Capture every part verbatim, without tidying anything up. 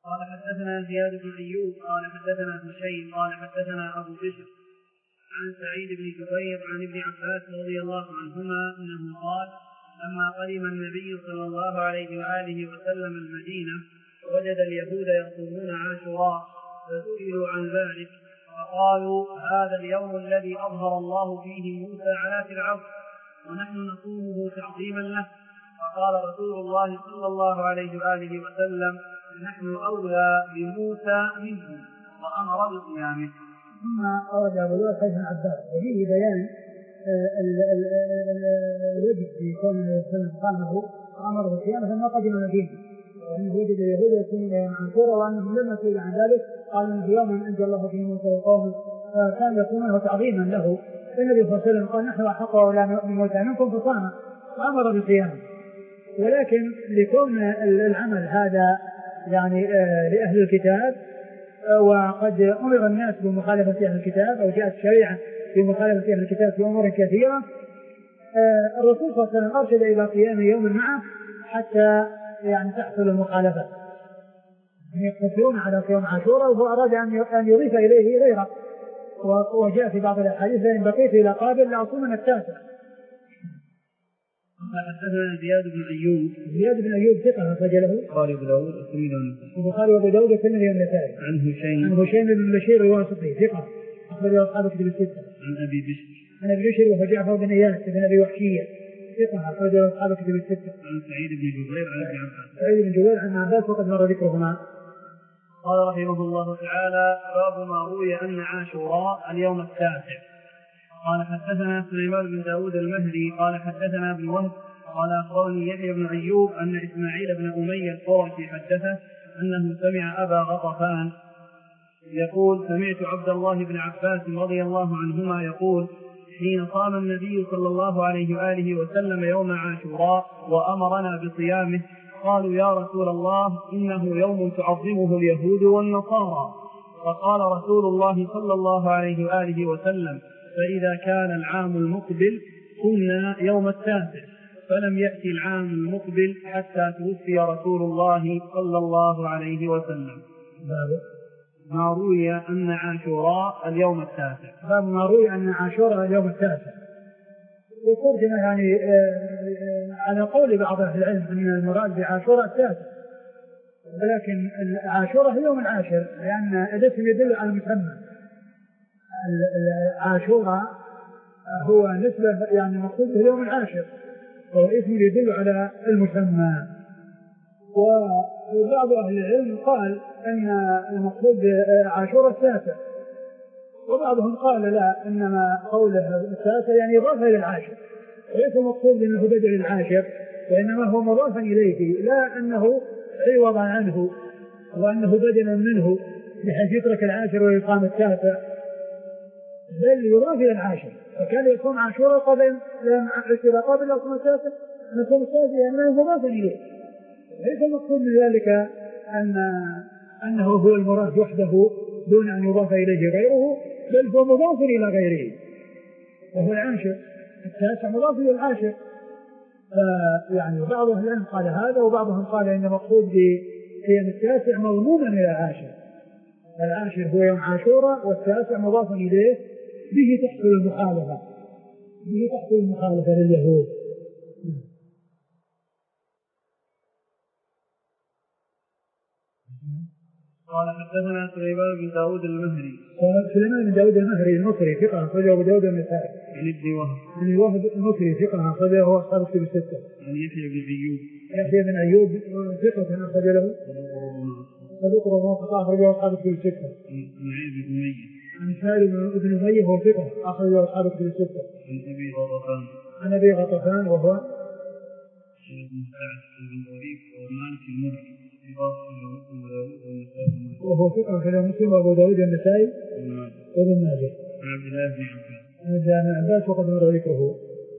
قال حدثنا زياد بن أيوب قال حدثنا هشيم قال حدثنا أبو بشر عن سعيد بن جبير عن ابن عباس رضي الله عنهما أنه قال لما قدم النبي صلى الله عليه وآله وسلم المدينة وجد اليهود يصومون عاشوراء فسئلوا عن ذلك فقالوا هذا اليوم الذي أظهر الله فيه موسى على فرعون ونحن نصومه تعظيما له. فقال رسول الله صلى الله عليه وآله وسلم نحن أولى بموسى منه وأمر بصيامه. ثم أورد أبو داود حديث ابن عباس وفيه بيان الوجه في كون النبي صلى الله عليه وسلم قامه وأمر بصيامه ثم قدم المدينة وأنه وجد اليهود يصومون يوم عاشوراء وأنهم لما سئلوا عن ذلك قالوا إنه يوم أنجى الله فيه موسى وقومه فكان يصومونه تعظيما له. فالنبي صلى الله عليه وسلم قال نحن أحق أولى بموسى منكم فصام وأمر بصيامه. ولكن لكون العمل هذا يعني لأهل الكتاب وقد أمر الناس بمخالفة أهل الكتاب أو جاءت الشريعة بمخالفة أهل الكتاب في أمور كثيرة الرسول صلى الله عليه وسلم أرشد إلى قيام يوم معه حتى يعني تحصل المخالفة يقتصرون على يوم عاشوراء وأراد أن يضيف إليه غيره وجاء في بعض الأحاديث إن بقيت إلى قابل لأصومن التاسع. حدثنا زياد بن أيوب زياد بن أيوب ثقة أخرج له البخاري وأبو داود البخاري وأبو داود والترمذي والنسائي. عن هشيم عن هشيم بن بشير الواسطي ثقة أخرج أصحاب كتب الستة. عن أبي بشر عن أبي بشر وهو جعفر بن إياس بن أبي وحشية ثقة أخرج أصحاب كتب الستة. عن سعيد بن جبير عن ابن عباس سعيد بن جبير عن عباس وقد مر ذكرهما. قال رحمه الله تعالى باب ما روي أن عاشوراء اليوم التاسع. قال حدثنا سليمان بن داود المهدي قال حدثنا ابن وهب قال أخبرني يحيى بن أيوب أن إسماعيل بن أمية القرشي حدثه أنه سمع أبا غطفان يقول سمعت عبد الله بن عباس رضي الله عنهما يقول حين صام النبي صلى الله عليه وآله وسلم يوم عاشوراء وأمرنا بصيامه قالوا يا رسول الله إنه يوم تعظمه اليهود والنصارى. فقال رسول الله صلى الله عليه وآله وسلم فإذا كان العام المقبل صمنا يوم التاسع فلم يأتي العام المقبل حتى توفي رسول الله صلى الله عليه وسلم. باب ما روي أن عاشوراء اليوم التاسع. باب ما روي أن عاشوراء اليوم التاسع. وترجم يعني على قول بعض أهل العلم أن المراد بعاشوراء التاسع ولكن عاشوراء هي يوم العاشر لأن الاسم يدل على المسمى. عاشوراء هو نسبة يعني مقصود اليوم العاشر وهو اسم يدل على المسمى. وبعض أهل العلم قال أن المقصود عاشوراء التاسع وبعضهم قال لا إنما قوله التاسع يعني إضافة إلى العاشر وليس مقصود أنه بدل العاشر وإنما هو مضافا إليه لا أنه عوضا عنه وأنه بدلا منه بحيث يترك العاشر ويقام التاسع بل يضاف إلى العاشر. فكان يكون عاشوراء قبل عشرة قبل يكون التاسع نكون التاسع لأنه مضافا إليه ليس المقصود من ذلك أن أنه هو المراد وحده دون أن يضاف إليه غيره بل هو مضاف إلى غيره وهو العاشر. التاسع مضاف إلى العاشر. يعني بعض أهل العلم قال هذا وبعضهم قال إن مقصود بقيام التاسع مضموما إلى العاشر. العاشر هو يوم عاشوراء والتاسع مضاف إليه به تحصل المخالفة به تحصل المخالفة لليهود. قال حدثنا سليمان بن داود المهري سليمان بن داود المهري المصري ثقة أخرجه أبو داود النسائي. عن ابن وهب عن وهب المصري ثقة أخرجه أصحاب الكتب الستة. عن يحيى بن أيوب يحيى بن أيوب ثقة أخرج له صدوق وموافق أخرجه أصحاب الكتب الستة. عن إسماعيل بن أمية عن إسماعيل بن أمية وهو ثقة أخرجه أصحاب الكتب الستة. عن أبي غطفان عن أبي غطفان وهو بن سعد بن وليد ومالك المري وهو ثقة أخرجه مسلم وأبو داود النسائي وابن ماجه. عن عبد الله بن عباس عن عبد الله بن عباس وقد مر ذكره.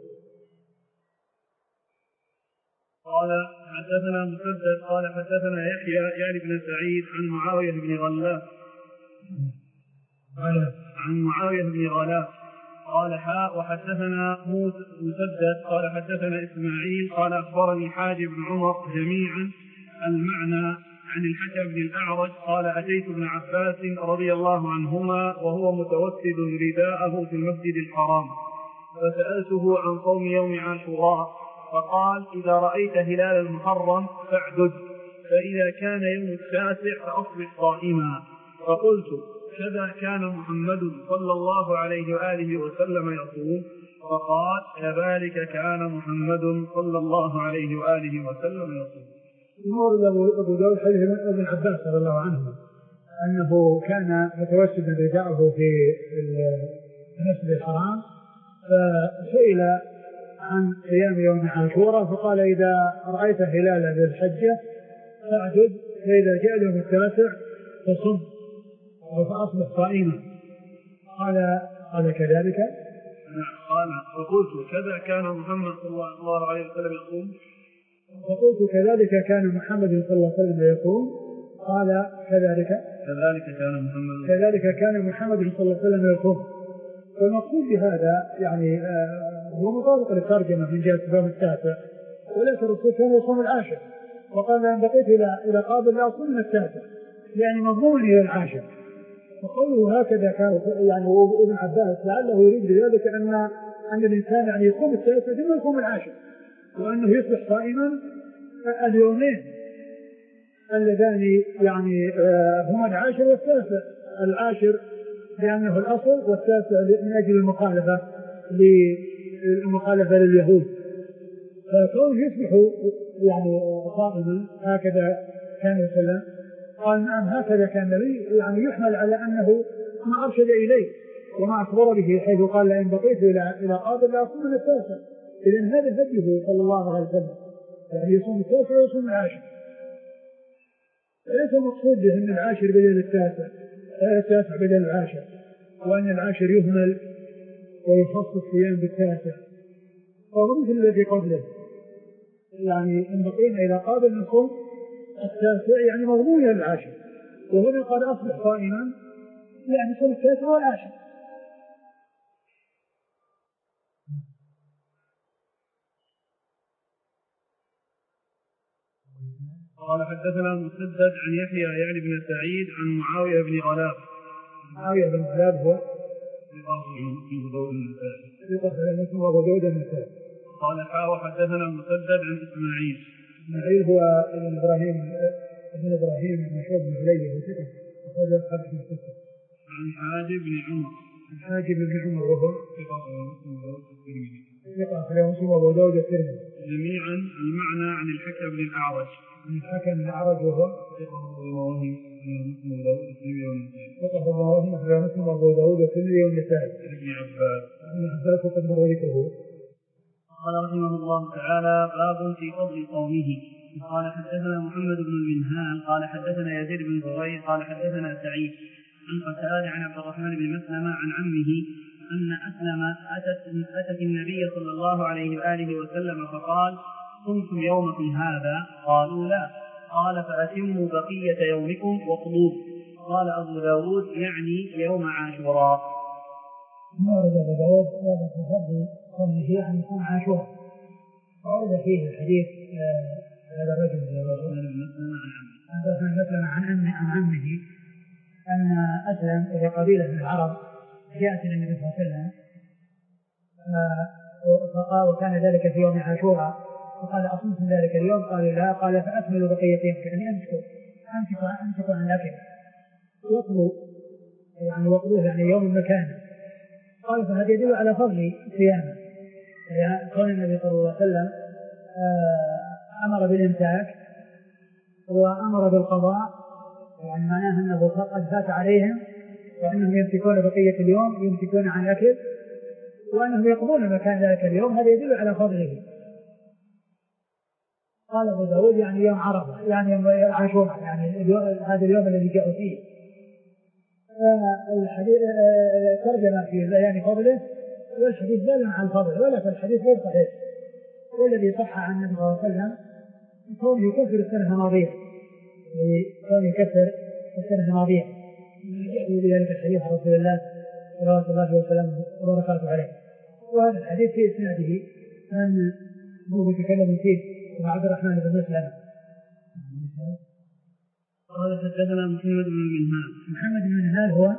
قال حدثنا مسدد قال حدثنا يحيى يعني بن سعيد عن معاوية بن غلاف عن معاوية بن غلاف قال حاء وحدثنا مسدد قال حدثنا إسماعيل قال أخبرني حاج بن عمر جميعا المعنى عن الحكم بن الأعرج قال أتيت ابن عباس رضي الله عنهما وهو متوسد رداءه في المسجد الحرام فسألته عن صوم يوم عاشوراء فقال إذا رأيت هلال المحرم فاعدد فإذا كان يوم التاسع فأصبح صائما. فقلت كذا كان محمد صلى الله عليه وآله وسلم يصوم؟ فقال كذلك كان محمد صلى الله عليه وآله وسلم يصوم. يقول أبو داود حديث ابن عباس رضي الله عنه أنه كان متوسدا رداءه في المسجد الحرام فسئل عن صيام يوم عاشوراء فقال إذا رأيت هلال ذي الحجة فاعدد فإذا جاء اليوم التاسع فصم فأصبح صائما. قال قال كذلك قال فقلت كذا كان محمد صلى الله عليه وسلم يقوم؟ فقلت كذلك كان محمد صلى الله عليه وسلم يقوم؟ قال كذلك كذلك كان محمد كذلك كان محمد صلى الله عليه وسلم يقوم. والمقصود بهذا يعني آه هو مطابق للترجمة من جهة اليوم التاسع، ولكن الرسول كان يصوم العاشر وقال أن بقيت إلى إلى قابل لا أصوم من التاسع يعني مضمون إلى العاشر. وقوله هكذا كان يعني ابن عباس لعله يريد بذلك أن أن الإنسان يعني يصوم التاسع ثم يصوم العاشر وأنه يصبح صائما اليومين اللذان يعني هما العاشر والتاسع. العاشر لأنه الأصل والتاسع من أجل المخالفة للمخالفة لليهود. فكون يصبح يعني صائما هكذا كان يسلم. قال نعم هكذا كان النبي يعني يحمل على أنه ما أرشد إليه وما أخبر به حيث قال لئن بقيت إلى إلى قابل لا أصوم من التاسع. إذن هذا هديه صلى الله عليه وسلم يعني يصوم التاسع ويصوم العاشر. ليس مقصود به أن العاشر بدل التاسع التاسع بدل العاشر وأن العاشر يهمل ويخص الصيام بالتاسع. فهو مثل الذي قبله يعني إن بقينا إلى قابل نصوم التاسع يعني مضمون العاشر وهنا قال أصبح صائما يعني صوم التاسع والعاشر. قال حدثنا مسدد عن يحيى يعني بن سعيد عن معاوية بن غلاب. معاوية بن غلاب هو ثقة ودود النسائي. قال حاوى حدثنا مسدد عن إسماعيل. إسماعيل هو ابن إبراهيم ابن إبراهيم المشهور بن علي وثقة وخرج أصحابه في الستة. عن حاجب بن عمر. عن حاجب بن عمر وهو ثقة ومسلم وداود الترمذي. ثقة أخرجه مسلم وداود الترمذي. جميعا المعنى عن الحكم بن الأعرج. عن الحكم بن الأعرج وهو ثقة ومسلم وداود الترمذي والنسائي. ثقة ومسلم أخرجه مسلم وداود الترمذي والنسائي. ابن عباس. ابن عباس وقد مر ذكره. قال رحمه الله تعالى باب في فضل صومه. قال حدثنا محمد بن المنهال قال حدثنا يزيد بن زريع قال حدثنا سعيد عن قتادة عن عبد الرحمن بن مسلمة عن عمه أن أسلم أتت, أتت النبي صلى الله عليه وآله وسلم فقال صمتم يومكم هذا؟ قالوا لا. قال فأتموا بقية يومكم وقضوه. قال أبو داود يعني يوم عاشوراء. ورد أبو داود في فضل صومه عن يوم عاشوراء ورد فيه الحديث هذا الرجل عبد الرحمن بن مسلمة عن عمه عن عمه أن أسلم إلى قبيلة من العرب جاءت إلى النبي صلى الله عليه وسلم فقال وكان ذلك في يوم عاشوراء فقال أصمتم ذلك اليوم؟ قالوا لا. قال فأكملوا بقية يومكم يعني أمسكوا أمسكوا أمسكوا عن الأكل وقضوا يعني وقضوه يعني يوم مكانه. قال فهذا يدل على فضل صيامه يعني كون النبي صلى الله عليه وسلم أمر بالإمساك وأمر بالقضاء يعني معناه أنه قد فات عليهم وأنهم يمسكون بقية اليوم يمسكون عن الأكل وأنهم يقضون مكان ذلك اليوم. هذا يدل على فضله. قال أبو داود يعني يوم عرفة يعني يوم عاشوراء يعني هذا اليوم الذي جاءوا فيه. الحديث ترجم في بيان فضله والحديث دال عن الفضل ولكن الحديث غير صحيح. والذي صح عن النبي صلى الله عليه وسلم كونه يكفر السنة الماضية كونه يكفر السنة الماضية بذلك الحديث عن رسول الله صلى الله عليه وسلم وبركاته عليه. وهذا الحديث في إسناده من هو يتكلم فيه عبد الرحمن بن مسلمة قال حدثنا محمد بن منهال. محمد بن منهال هو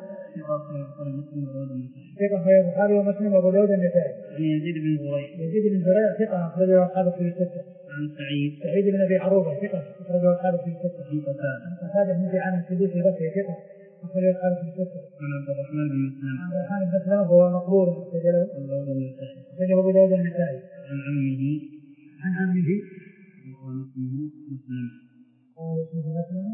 ثقة أخرجه البخاري ومسلم وأبو داود والنسائي. عن يزيد بن زريع. يزيد بن زريع ثقة أخرجه أصحاب الكتب الستة. عن سعيد. سعيد بن أبي عروبة ثقة أخرجه أصحاب الكتب الستة. عن قتادة. قتادة بن دعامة السدوسي البصري ثقة أخرجه أصحاب الكتب الستة. عن عبد الرحمن بن مسلم. عن عبد الرحمن بن مسلم هو مقبول أخرجه أبو داود والنسائي. عن عمه. عن عمه. وقال اسمه مسلم. قال اسمه مسلم.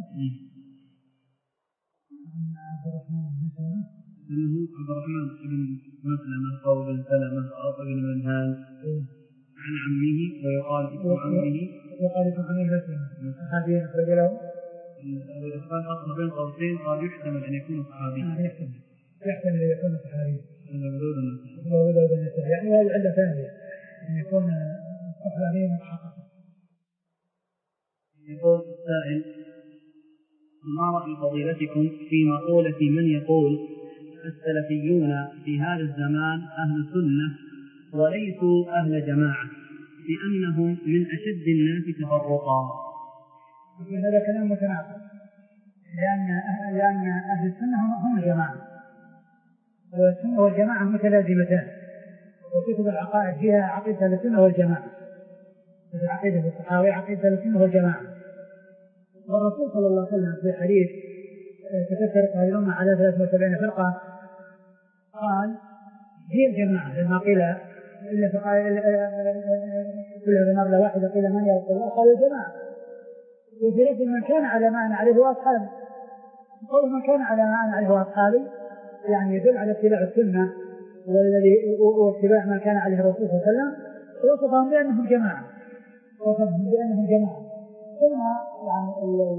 عن عبد الرحمن بن مسلم. إنه عبد الرحمن بن مسلمة أو بن سلمة أو بن منهال. عن عمه ويقال اسم عمه. وقال اسم عمه مسلم. صحابي أخرج له. أبو الإسلام أصلا بين قوسين قال يحتمل أن يكون صحابيا. يحتمل يحتمل أن يكون صحابيا. هذا ودود النسائي يعني هذه علة ثانية أن يكون صحابيا محققا. يقول السائل: ما رأي فضيلتكم في مقولة من يقول السلفيون في هذا الزمان أهل سنة وليسوا أهل جماعة لأنهم من أشد الناس تفرقا؟ هذا كلام متناقض، لأن لأن أهل السنة هم الجماعة، والسنة والجماعة متلازمتان، وكتب العقائد فيها عقيدة السنة والجماعة، مثل عقيدة الصحابة عقيدة السنة والجماعة. والرسول صلى الله عليه وسلم في حديث تكثرت هذه الأمة على ثلاثة وسبعين فرقة قال هي الجماعة، لما قيل إلا فقال كل نمرة واحدة قيل من يا رسول الله؟ قال الجماعة. وفي لفظ من كان على ما أنا عليه وأصحابي، قول من كان على ما أنا عليه وأصحابي يعني يدل على اتباع السنة والذي واتباع ما كان عليه الرسول صلى الله عليه وسلم، وصفهم بأنهم جماعة وصفهم بأنهم جماعة. ثم يعني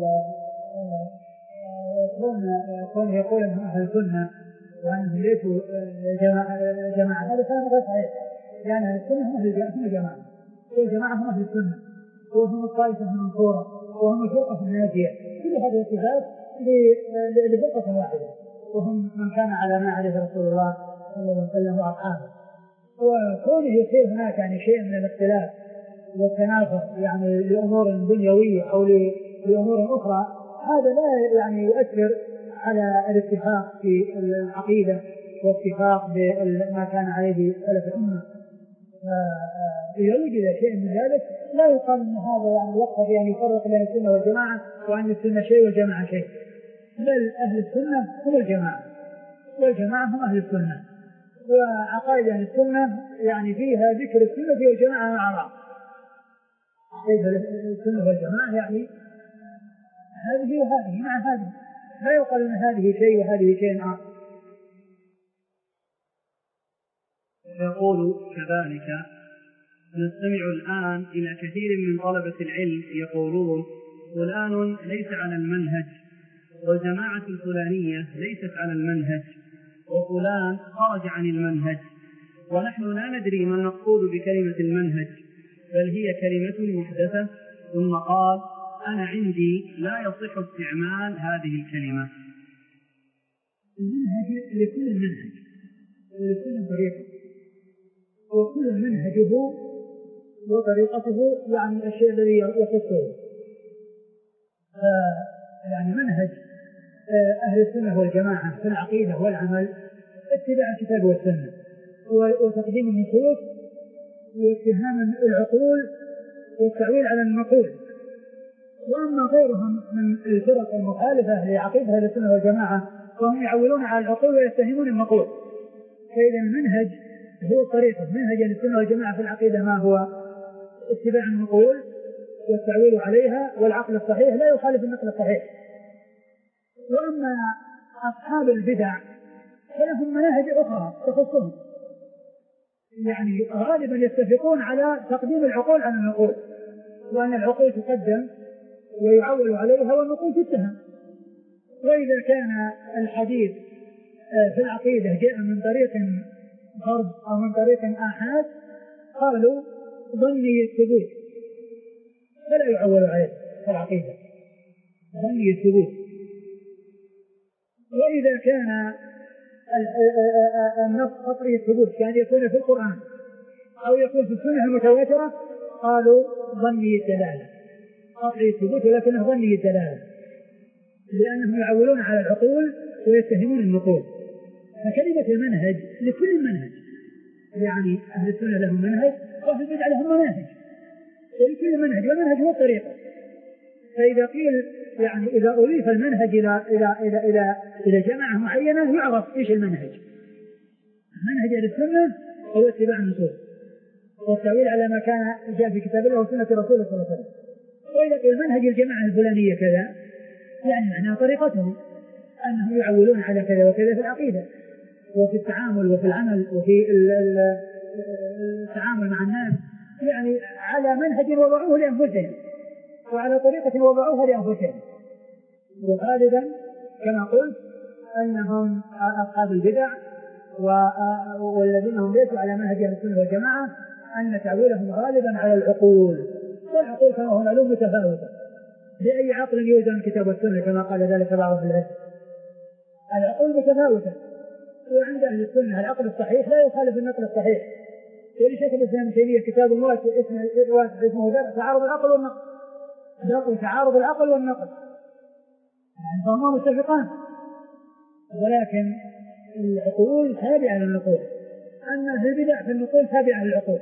كون يقول أنهم أهل السنة وأنهم ليسوا جماعة هذا كلام غير صحيح، لأن أهل السنة هم الجماعة، والجماعة هم أهل السنة وهم الطائفة المنصورة وهم الفرقة الناجية. كل هذه الصفات لفرقة واحدة، وهم من كان على ما عليه رسول الله صلى الله عليه وسلم وأصحابه. وكونه يصير هناك يعني شيء من الاختلاف والتنافر يعني لأمور دنيوية أو لأمور أخرى، هذا لا يعني يؤثر على الاتفاق في العقيدة والاتفاق بما كان عليه سلف الأمة. إذا وجد شيء من ذلك لا يقال أن هذا يعني يقتضي أن يفرق بين السنة والجماعة وأن السنة شيء والجماعة شيء، بل أهل السنة هم الجماعة والجماعة هم أهل السنة. وعقائد أهل السنة يعني فيها ذكر السنة والجماعة مع بعض، عقيدة السنة والجماعة يعني هذه وهذه مع هذه، لا يقال أن هذه شيء وهذه شيء آخر. يقول كذلك: نستمع الآن إلى كثير من طلبة العلم يقولون فلان ليس على المنهج، والجماعة الفلانية ليست على المنهج، وفلان خرج عن المنهج، ونحن لا ندري ما المقصود بكلمة المنهج، بل هي كلمة محدثة. ثم قال: أنا عندي لا يصح استعمال هذه الكلمة. المنهج لكل المنهج ولكل طريقة، وكل منهجه وطريقته يعني الشيء الذي يخصه. يعني منهج أهل السنة والجماعة في العقيدة والعمل اتباع الكتاب والسنة وتقديم النصوص واتهام العقول والتعويل على المقول. وأما غيرهم من الفرق المخالفة لعقيدة أهل السنة والجماعة وهم يعولون على العقول ويتهمون المقول، فإذا المنهج هو طريقة منهج أهل السنة والجماعة في العقيدة ما هو اتباع المقول والتعويل عليها والعقل الصحيح لا يخالف النقل الصحيح. وأما أصحاب البدع فلهم مناهج أخرى تخصهم، يعني غالبا يتفقون على تقديم العقول على النقول، وأن العقول تقدم ويعول عليها والنقول تتهم. وإذا كان الحديث في العقيدة جاء من طريق فرد أو من طريق آحاد قالوا ظني الثبوت فلا يعول عليه في العقيدة، ظني الثبوت. وإذا كان النص قطعي الثبوت كان يكون في القرآن أو يكون في السنة المتواترة قالوا ظني الدلالة، قطعي الثبوت ولكنه ظني الدلالة. لأنهم يعولون على العقول ويتهمون النقول. فكلمة المنهج لكل منهج، يعني أهل السنة لهم منهج وأهل البدع لهم مناهج، ولكل منهج والمنهج هو الطريقة. فإذا قيل يعني إذا أضيف المنهج إلى إلى إلى إلى إلى جماعة معينة يعرف إيش المنهج. منهج أهل السنة هو اتباع النصوص والتأويل على ما كان جاء في كتاب الله وسنة رسوله صلى الله عليه وسلم. وإذا قيل منهج الجماعة الفلانية كذا يعني معناها طريقتهم أنهم يعولون على كذا وكذا في العقيدة وفي التعامل وفي العمل وفي التعامل مع الناس، يعني على منهج وضعوه لأنفسهم وعلى طريقة وضعوها لأنفسهم. وغالبا كما قلت أنهم أصحاب البدع والذين هم ليسوا على منهج أهل السنة والجماعة أن تعويلهم غالبا على العقول، والعقول كما هم معلوم متفاوتة. بأي عقل يوزن الكتاب والسنة كما قال ذلك بعض أهل العلم. العقول متفاوتة، وعند أهل السنة العقل الصحيح لا يخالف النقل الصحيح. ولشيخ الإسلام ابن تيمية كتاب واسع اسمه اسمه تعارض العقل والنقل، درء تعارض العقل والنقل، يعني فهما متفقان، ولكن العقول تابعة للنقول، أما البدع في النقول تابعة للعقول.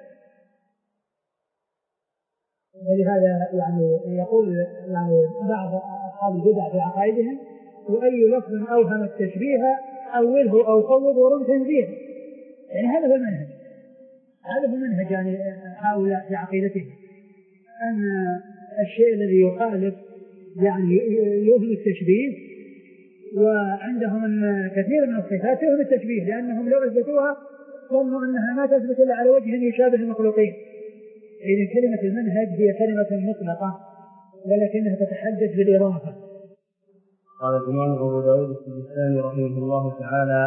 ولهذا يعني يقول يعني بعض أصحاب البدع في عقائدهم: وأي لفظ أوهم التشبيه أوله أو فوض ورم تنزيه. يعني هذا هو المنهج، هذا هو المنهج يعني هؤلاء في عقيدتهم، أن الشيء الذي يخالف يعني يوهم التشبيه، وعندهم أن كثير من الصفات يوهم التشبيه، لأنهم لو أثبتوها ظنوا أنها ما تثبت إلا على وجه يشابه المخلوقين. إذن كلمة المنهج هي كلمة مطلقة ولكنها تتحدث بالإضافة. قال الإمام أبو داود السجستاني رحمه الله تعالى: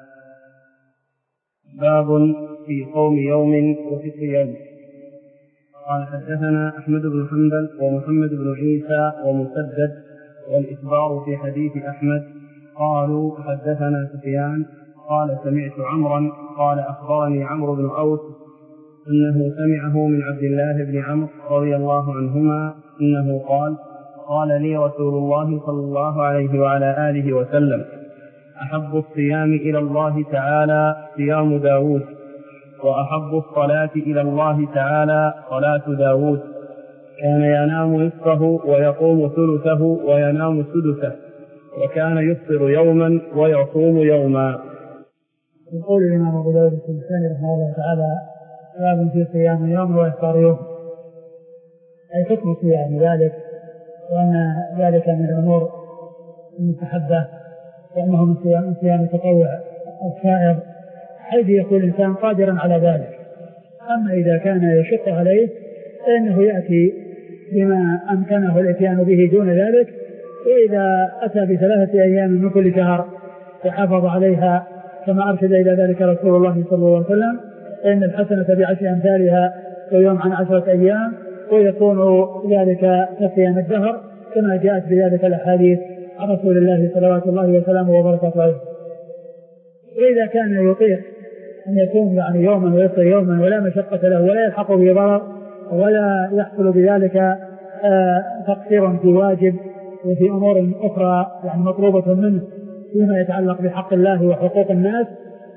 باب في صوم يوم وفي صيام. قال: حدثنا أحمد بن حنبل ومحمد بن عيسى ومسدد والإخبار في حديث أحمد قالوا: حدثنا سفيان قال: سمعت عمرا قال: أخبرني عمرو بن أوس أنه سمعه من عبد الله بن عمرو رضي الله عنهما أنه قال: قال لي رسول الله صلى الله عليه وعلى آله وسلم: أحب الصيام إلى الله تعالى صيام داود، وأحب الصلاة إلى الله تعالى صلاة داود، كان ينام نصفه ويقوم ثلثه وينام سدسه، وكان يفطر يوما ويصوم يوما. يقول الإمام أبو داود السجستاني رحمه الله تعالى: باب في صيام يوم وإفطار يوم، أي حكم صيام ذلك، وأن ذلك من الأمور المستحبة، وأنه من صيام صيام التطوع السائر حيث يكون الإنسان قادرا على ذلك. أما إذا كان يشق عليه فإنه يأتي بما أمكنه الإتيان به دون ذلك، وإذا أتى بثلاثة أيام من كل شهر وحافظ عليها كما أرشد إلى ذلك رسول الله صلى الله عليه وسلم فإن الحسنة بعشر أمثالها ويوم عن عشرة أيام، ويكون ذلك كصيام الدهر كما جاءت بذلك الأحاديث عن رسول الله صلوات الله وسلامه وبركاته عليه. وإذا كان يطيق أن يكون يعني يوما ويفطر يوما ولا مشقة له ولا يلحق به ضرر ولا يحصل بذلك آه تقصير في واجب وفي أمور أخرى يعني مطلوبة منه فيما يتعلق بحق الله وحقوق الناس،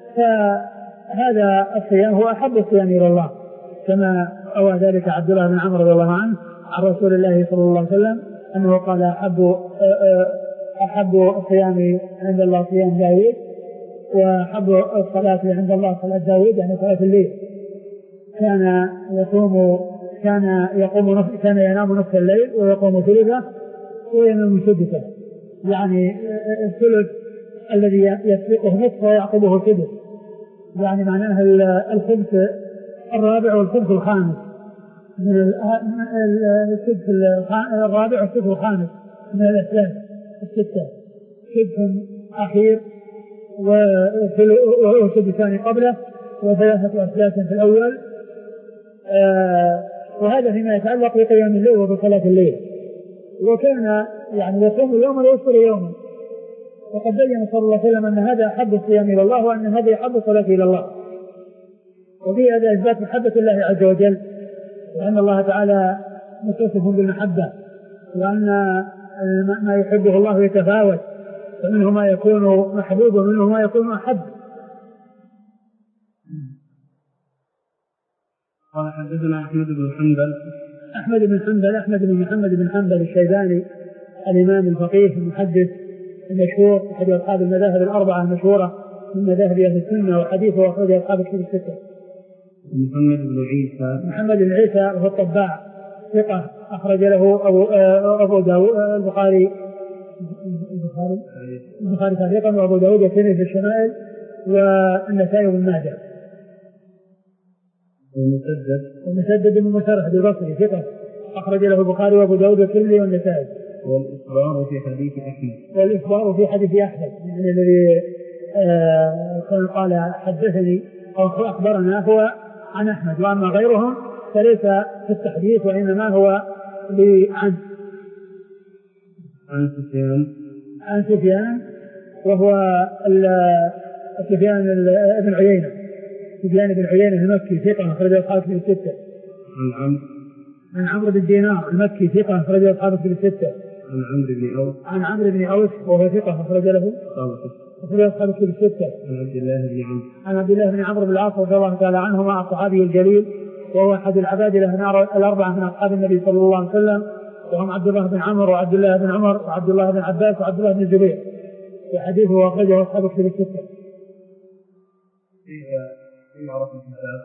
فهذا الصيام هو أحب الصيام إلى الله، كما روى ذلك عبد الله بن عمرو رضي الله عنه عن رسول الله صلى الله عليه وسلم أنه قال: أحب أحب الصيام عند الله صيام داود، وأحب الصلاة عند الله صلاة داود يعني صلاة الليل، كان يقوم كان يقوم نصف كان ينام نصف الليل ويقوم ثلثه وينام سدسه، يعني الثلث الذي يسبقه نصف ويعقبه سدس، يعني معناه الخمس الرابع والخمس الخامس من السدس الرابع والسدس الخامس من الأسلاف الستة، سدس أخير وسدسان قبله وثلاثة أسلاف في الأول. آه وهذا فيما يتعلق بقيام الليل وبصلاة الليل. وكان يعني يصوم يوما ويفطر يوما، وقد بين صلى الله عليه وسلم أن هذا أحب الصيام إلى الله وأن هذا أحب الصلاة إلى الله، وفي هذا إثبات محبة الله عز وجل، وأن الله تعالى متصف بالمحبة، وأن ما يحبه الله يتفاوت، فمنه ما يكون محبوب ومنه ما يكون أحب. قال حدثنا أحمد بن حنبل أحمد بن حنبل أحمد بن محمد بن حنبل الشيباني الإمام الفقيه المحدث المشهور أحد أصحاب المذاهب الأربعة المشهورة من مذاهب أهل السنة، وحديثه أخرج أصحاب الكتب الستة. محمد بن عيسى محمد بن عيسى وهو الطباع ثقة أخرج له أبو أبو داود البخاري البخاري البخاري تعليقا، وأبو داود والترمذي في الشمائل، والنسائي بن ماجه. ومسدد ومسدد بن مسرح البصري ثقة أخرج له البخاري وأبو داود والترمذي والنسائي. والإخبار في حديث أحمد والإخبار في حديث أحمد يعني الذي آه قال حدثني أو أخبرنا هو عن أحمد، وأما غيرهم فليس في التحديث وإنما هو عن عن سفيان عن سفيان وهو سفيان بن عيينة سفيان بن عيينة المكي ثقة أخرج أصحاب الكتب الستة. عن عمرو عن عمرو بن دينار المكي ثقة أخرج أصحاب الكتب الستة. عن عمرو بن أوس عن عمرو بن أوس وهو ثقة أخرج له أخرج أصحاب الكتب الستة. عن عبد الله بن عمرو عن عبد الله بن عمرو بن العاص رضي الله تعالى عنهما الصحابي الجليل، وهو أحد العباد الأربعة من أصحاب النبي صلى الله عليه وسلم، وهم عبد الله بن عمرو وعبد الله بن عمر وعبد الله بن عباس وعبد الله بن الزبير، وحديثه أخرجه أصحاب الكتب الستة. كيف عرف الكتاب؟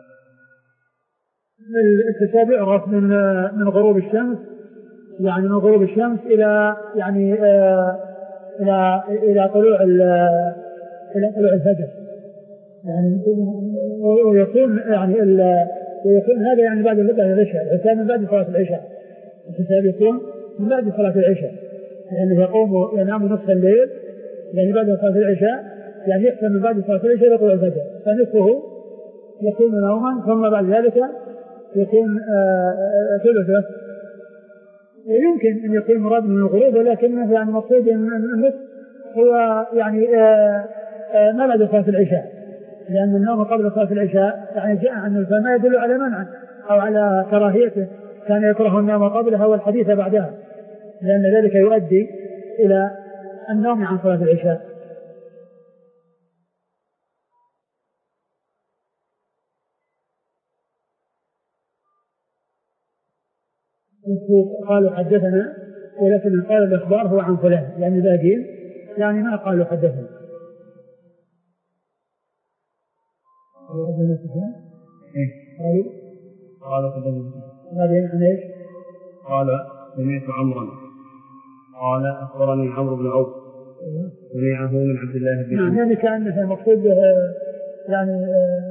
الكتاب يعرف من من غروب الشمس، يعني من غروب الشمس إلى يعني آه إلى إلى طلوع إلى طلوع الفجر، يعني ويكون يعني ويكون هذا يعني بعد بعد العشاء، الحساب من بعد صلاة العشاء، الحساب يكون من بعد صلاة العشاء، يعني يقوم ينام نصف الليل يعني بعد صلاة العشاء، يعني يحسب من بعد صلاة العشاء إلى طلوع الفجر، فنصفه يكون نوما، ثم بعد ذلك يكون ثلثه. ويمكن أن يكون مراد من الغروب، ولكن يعني مقصود النصف هو يعني آآ آآ ما بعد صلاة العشاء، لأن النوم قبل صلاة العشاء يعني جاء عن الفما يدل على منعه أو على كراهيته، كان يكره النوم قبلها والحديث بعدها، لأن ذلك يؤدي إلى النوم عن صلاة العشاء. قالوا حدثنا، ولكن قال الإخبار هو عن فلان، يعني باقين يعني ما قالوا حدثنا. قالوا قالوا حدثنا بعدين عن ايش؟ قال سمعت عمرا قال أخبرني عمرو بن عوف سمعه من عبد الله بن عمرو. يعني كأنه المقصود يعني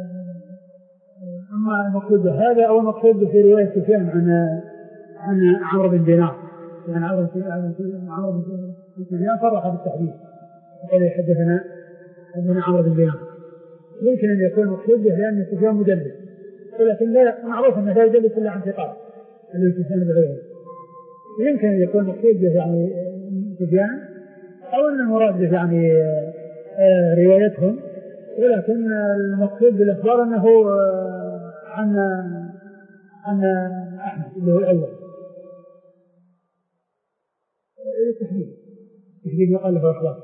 أما المقصود هذا أو المقصود في رواية سفيان عن عن عمرو بن دينار، يعني عمرو بن دينار صرح بالتحديث وقال حدثنا عن عمرو بن دينار. يمكن أن يكون مقصود به لأن سفيان مدلس، ولكن لا معروف أنه لا يدلس إلا عن ثقات اللي سفيان بغيره. يمكن أن يكون مقصود به يعني سفيان، أو أن المراد به يعني روايتهم، ولكن المقصود بالإخبار أنه عن عن أحمد اللي هو الأول. التحديد تحديد يقال له إخبار.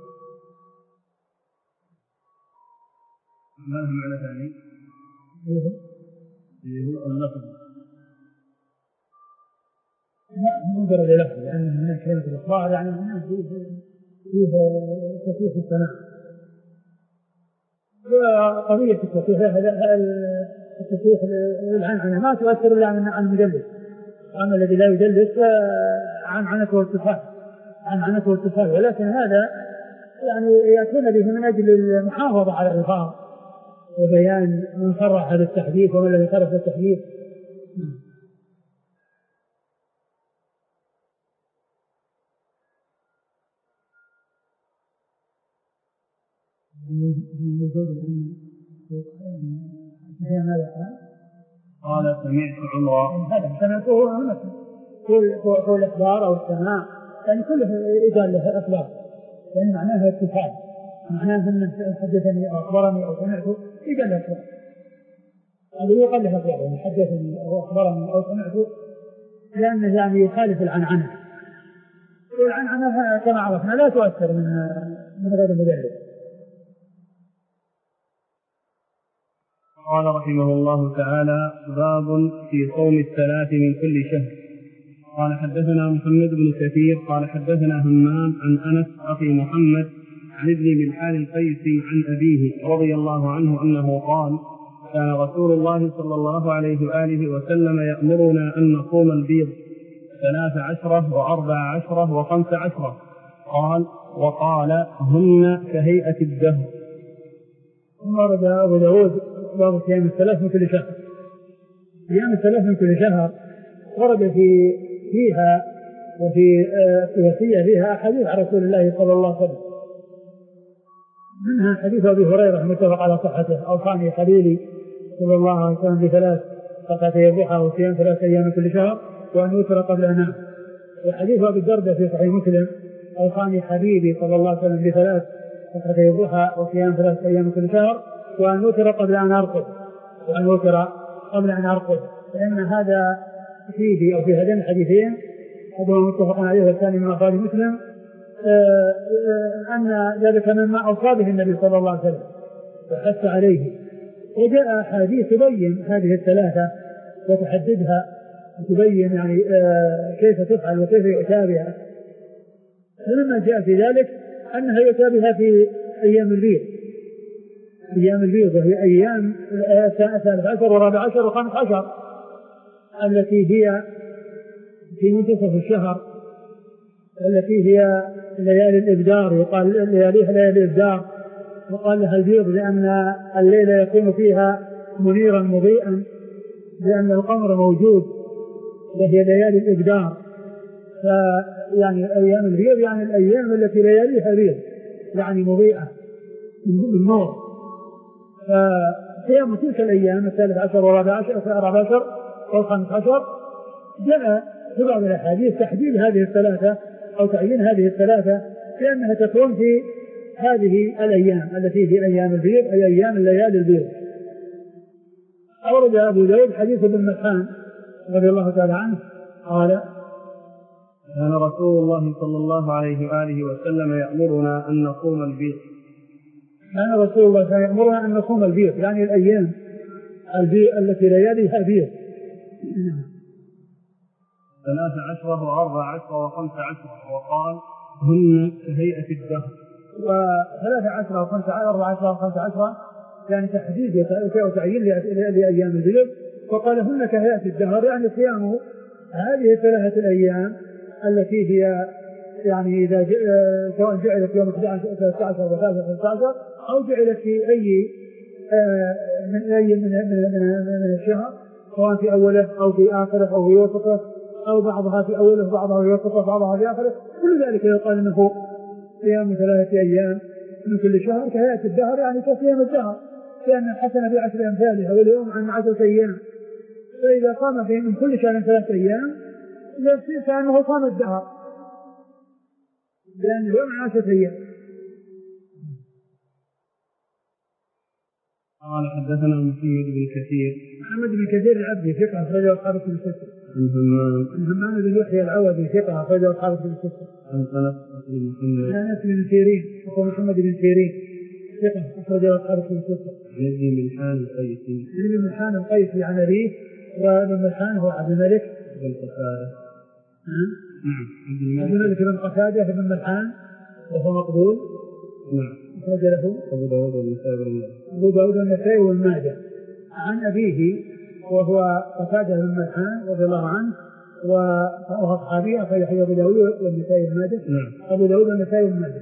ما له معنى ثاني؟ اللي هو اللفظ. لا مجرد لفظ، لأن هناك كلمة الإخبار يعني فيه تصحيح السماع. وقضية التصحيح التصحيح العنعنة ما تؤثر إلا عن المدلس، أما الذي لا يدلس عنعنته واتصال عنعنته واتصال، ولكن هذا يعني يأتون به من أجل المحافظة على الألفاظ وبيان من صرح هذا التحديث ومن لم يصرح التحديث. قال سمعت عمرا، هذا سمعته هو هو الإخبار أو السماع، يعني كله يقال له إخبار، لأن معناه اتصال، معناه أن حدثني أو أخبرني أو سمعته يقال له إخبار. هذا يقال له إخبار، يعني حدثني أو أخبرني أو سمعته، لأنه يعني يخالف العنعنة، والعنعنة كما عرفنا لا تؤثر من من غير مدرب. قال رحمه الله تعالى: باب في صوم الثلاث من كل شهر. قال حدثنا محمد بن كثير قال حدثنا همام عن أنس أخي محمد عن ابن ملحان القيسي عن أبيه رضي الله عنه أنه قال: كان رسول الله صلى الله عليه وآله وسلم يأمرنا أن نصوم البيض ثلاث عشرة وأربع عشرة وخمس عشرة. قال: وقال: هن كهيئة الدهر. ثم ورد أبو داود باب صيام الثلاث من كل شهر. صيام الثلاث من كل شهر ورد في فيها وفي الوصية فيها أحاديث عن رسول الله صلى الله عليه وسلم، منها حديث أبي هريرة المتفق على صحته: أوصاني خليلي صلى الله عليه وسلم بثلاث: ركعتي الضحى وصيام ثلاث أيام من كل شهر وأن يوتر قبل أن أنام. وحديث أبي الدرداء في صحيح مسلم: أوصاني حبيبي صلى الله عليه وسلم بثلاث: ركعتي الضحى وصيام ثلاث أيام من كل شهر وأن يوتر قبل أن أرقد وأن يوتر قبل أن أرقد. فإن هذا فيه أو في هذين الحديثين هذا متفق عليه والثاني من أفراد مسلم أن ذلك مما أوصى به النبي صلى الله عليه وسلم وحث عليه. وجاء أحاديث تبين هذه الثلاثة وتحددها وتبين يعني كيف تفعل وكيف يؤتى بها. فلما جاء في ذلك أنها يؤتى بها في أيام البيض، أيام البيض وهي أيام الثالث عشر والرابع عشر والخامس عشر التي هي في منتصف الشهر، التي هي ليالي الإبدار، يقال لياليها ليالي الإبدار، وقال لها البيض لأن الليل يكون فيها منيرا مضيئا لأن القمر موجود، وهي ليالي الإبدار. فيعني أيام البيض يعني الأيام التي لياليها بيض يعني مضيئة بالنور. فقيام تلك الأيام الثالث عشر والرابع عشر والخامس عشر جاء في بعض الأحاديث تحديد هذه الثلاثة أو تعيين هذه الثلاثة لأنها تكون في هذه الأيام التي هي أيام البيض أي أيام الليالي البيض. أورد أبو داود حديث ابن ملحان رضي الله تعالى عنه قال: كان رسول الله صلى الله عليه وآله وسلم يأمرنا أن نصوم البيض. كان رسول الله كان يأمرنا أن نصوم البيض يعني الأيام البيض التي لياليها بيض. ثلاث عشرة وأربع عشرة وخمس عشرة وقال: هن كهيئة الدهر. وثلاث عشرة وخمس عشرة وأربع عشرة وخمس عشرة يعني تحديد وتعيين لأيام البيض. وقال: هن كهيئة الدهر يعني صيام هذه الثلاثة الأيام التي هي يعني إذا سواء جعلت يوم ثلاثة عشر وثلاثة خمسة عشر أو جعلت في أي من أي من من الشهر سواء في أوله أو في آخره أو في وسطه أو بعضها في أوله وبعضها في وسطه وبعضها في آخره، كل ذلك يقال أنه صيام ثلاثة أيام من كل شهر كهيئة الدهر يعني كصيام الدهر، لأن الحسنة بعشر أمثالها واليوم عن عشرة أيام، فإذا قام فيه من كل شهر ثلاثة أيام يصير كأنه صام الدهر لأن اليوم عن عشرة أيام. قال: حدثنا محمد بن كثير محمد بن كثير العبدي ثقة أخرجه أصحاب كتب الستة. عن همام عن همام بن يحيى العوضي ثقة أخرجه أصحاب كتب الستة. عن أنس بن محمد عن أنس بن سيرين وهو محمد بن سيرين ثقة أخرجه أصحاب كتب الستة. عن ابن ملحان القيسي عن ابن ملحان القيسي عن أبيه، وابن ملحان هو عبد الملك بن قتادة. نعم عبد الملك بن قتادة بن ملحان وهو مقبول. نعم أخرج له أبو داود والنسائي والماجه. أبو داود والنسائي والماجه. عن أبيه وهو قتادة بن ملحان رضي الله عنه وهو صحابي أخرج حديث أبو داود والنسائي والماجه. نعم. أبو داود والنسائي والماجه.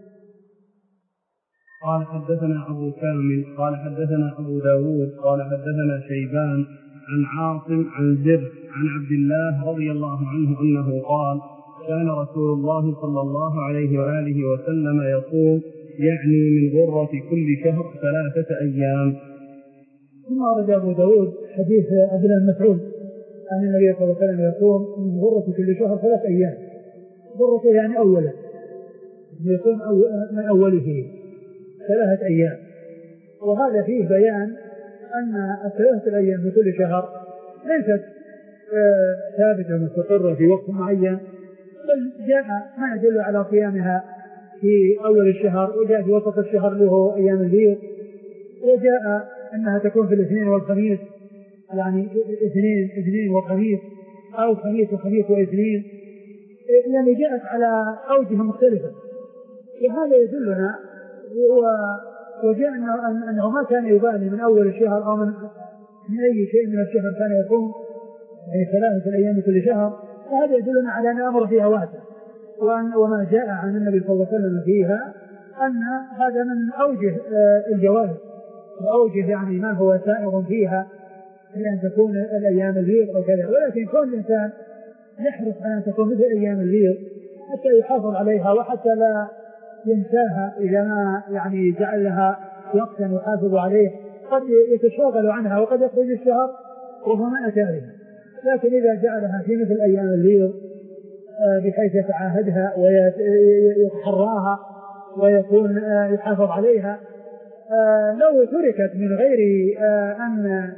قال: حدثنا أبو كامل قال حدثنا أبو داود قال حدثنا شيبان عن عاصم عن زر عن عبد الله رضي الله عنه أنه قال: كان رسول الله صلى الله عليه وآله وسلم يصوم يعني من غرة كل شهر ثلاثة أيام. ثم أورد أبو داود حديث عبد الله بن مسعود أن النبي صلى الله عليه وسلم يصوم من غرة كل شهر ثلاث أيام. غرة يعني أوله، يصوم من أوله ثلاثة أيام. وهذا فيه بيان أن الثلاثة الأيام في كل شهر ليست ثابتة مستقرة في وقت معين، بل جاء ما يدل على صيامها في أول الشهر، وجاء في وسط الشهر له أيام البيض، وجاء أنها تكون في الاثنين والخميس، يعني اثنين اثنين وخميس أو خميس وخميس واثنين، يعني جاءت على أوجه مختلفة. وهذا يدلنا وجاء أنه ما كان يبالي من أول الشهر أو من, من أي شيء من الشهر كان يكون يعني ثلاثة الأيام كل شهر، وهذا يدلنا على أن الأمر فيها واسع، وما جاء عن النبي صلى الله عليه وسلم فيها أن هذا من أوجه الجواز وأوجه يعني ما هو سائغ فيها لأن تكون الأيام البيض أو كذا. ولكن كل إنسان يحرص على أن تكون مثل أيام البيض حتى يحافظ عليها وحتى لا ينساها إذا ما يعني جعل لها وقتا يحافظ عليه، قد يتشاغل عنها وقد يخرج الشهر وهو ما أتى بها. لكن إذا جعلها في مثل أيام البيض بحيث يتعاهدها ويتحراها ويكون يحافظ عليها، لو تركت من غير أن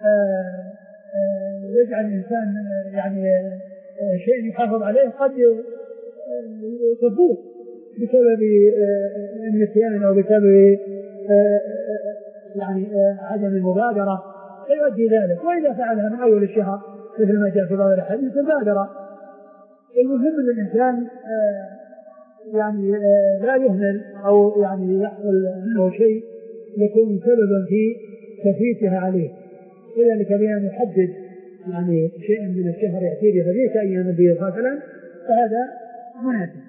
يجعل الإنسان يعني شيء يحافظ عليه قد تفوت بسبب النسيان أو بسبب يعني عدم المبادرة فيؤدي ذلك. وإذا فعلها من أول الشهر مثل ما جاء في بعض الحديث المبادرة. المهم أن الإنسان يعني لا يهمل أو يعني يحصل منه شيء يكون سببا في تفويتها عليه، ولذلك بأن يحدد يعني شيء من الشهر يأتي به فليس أيام البيض مثلا، فهذا مناسب.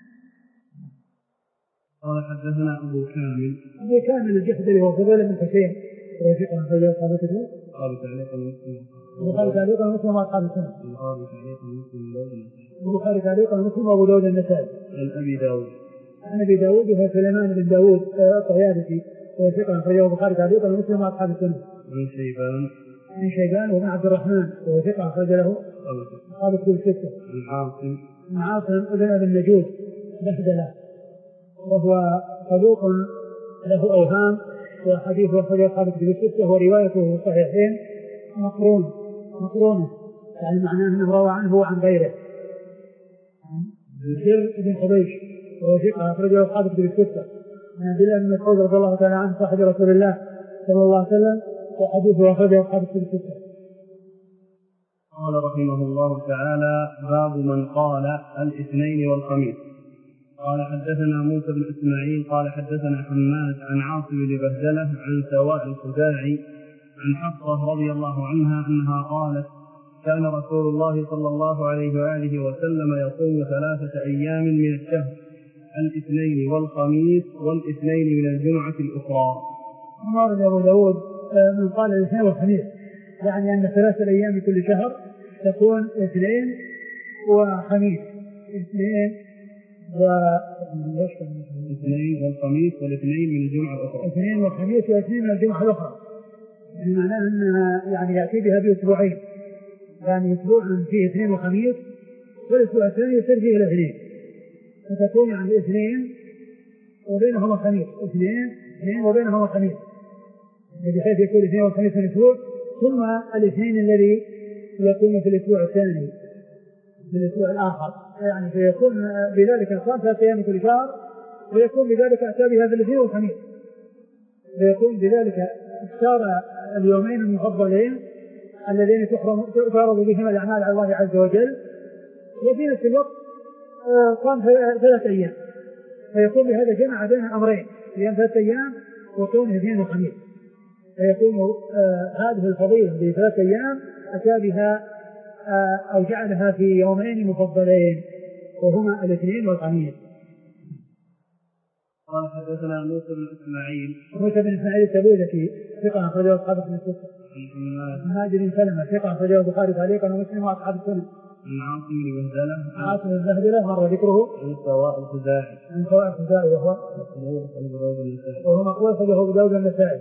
قال حدثنا أبو كامل أبو كامل الجحدري هو فضيل بن حسين وثقة أخرجه أصحاب الكتب. قال تعليقا مسلم البخاري تعليقا مسلم وأصحاب السنة. البخاري تعليقا مسلم داود النسائي. البخاري تعليقا مسلم وأبو داود النسائي. عن أبي داود عن أبي داود وهو سليمان بن داود الطيالسي وهو ثقة أخرجه البخاري تعليقا مسلم وأصحاب السنة. عن شيبان عن شيبان وابن عبد الرحمن وهو ثقة أخرج له أصحاب الكتب الستة. عن عاصم عن عاصم بن أبي النجود بهدلة وهو صدوق له أوهام وحديث أخرجه أصحاب الكتب الستة وروايته في الصحيحين مقرون مقرونة، يعني معناه أنه روى عنه وعن غيره. بشر بن حبيش وهو ثقة أخرجه أصحاب الكتب الستة. عن عبد الله بن مسعود رضي الله تعالى عنه صاحب رسول الله صلى الله عليه وسلم وحديثه أخرجه أصحاب الكتب الستة. قال رحمه الله تعالى: باب من قال الاثنين والخميس. قال حدثنا موسى بن إسماعيل قال حدثنا حماد عن عاصم بن بهدلة عن سواء الخزاعي عن حفصة رضي الله عنها أنها قالت: كان رسول الله صلى الله عليه وآله وسلم يصوم ثلاثة أيام من الشهر، الاثنين والخميس والاثنين من الجمعة الأخرى. ورد أبو داود من قال الاثنين والخميس، يعني أن ثلاثة أيام كل شهر تكون اثنين وخميس، اثنين والاثنين والخميس والاثنين من الجمعة الأخرى، اثنين والخميس واثنين من الجمعة الأخرى، يعني معناه أنها يعني يأتي بها بأسبوعين، يعني أسبوع فيه اثنين وخميس والأسبوع الثاني يصير فيه الاثنين، فتكون يعني اثنين وبينهما خميس، اثنين اثنين وبينهما خميس، بحيث يكون الاثنين والخميس من الأسبوع، ثم الاثنين الذي يكون في الأسبوع الثاني في الأسبوع الآخر، يعني فيكون بذلك صام ثلاثة أيام كل شهر، ويكون بذلك أتى بها في الاثنين والخميس، فيكون بذلك اختار اليومين المفضلين الذين تعرض بهما الأعمال على الله عز وجل، وفي نفس الوقت صام ثلاثة أيام، فيكون بهذا جمع بين أمرين، أيام ثلاثة أيام وكونه اثنين وخميس، فيكون آه هذه الفضيلة بثلاثة أيام أتى بها آه أو جعلها في يومين مفضلين وهما الاثنين والخميس. قال حدثنا موسى بن إسماعيل موسى بن إسماعيل التبوذكي ثقة أخرجه أصحاب السنة الستة. عن حماد بن سلمة ثقة أخرجه البخاري تعليقا ومسلم وأصحاب السنة. عن عاصم بن بهدلة عاصم بن بهدلة مر ذكره. عن سواء الخزاعي عن سواء الخزاعي وهو وهو مقبول أخرجه أبو داود النسائي.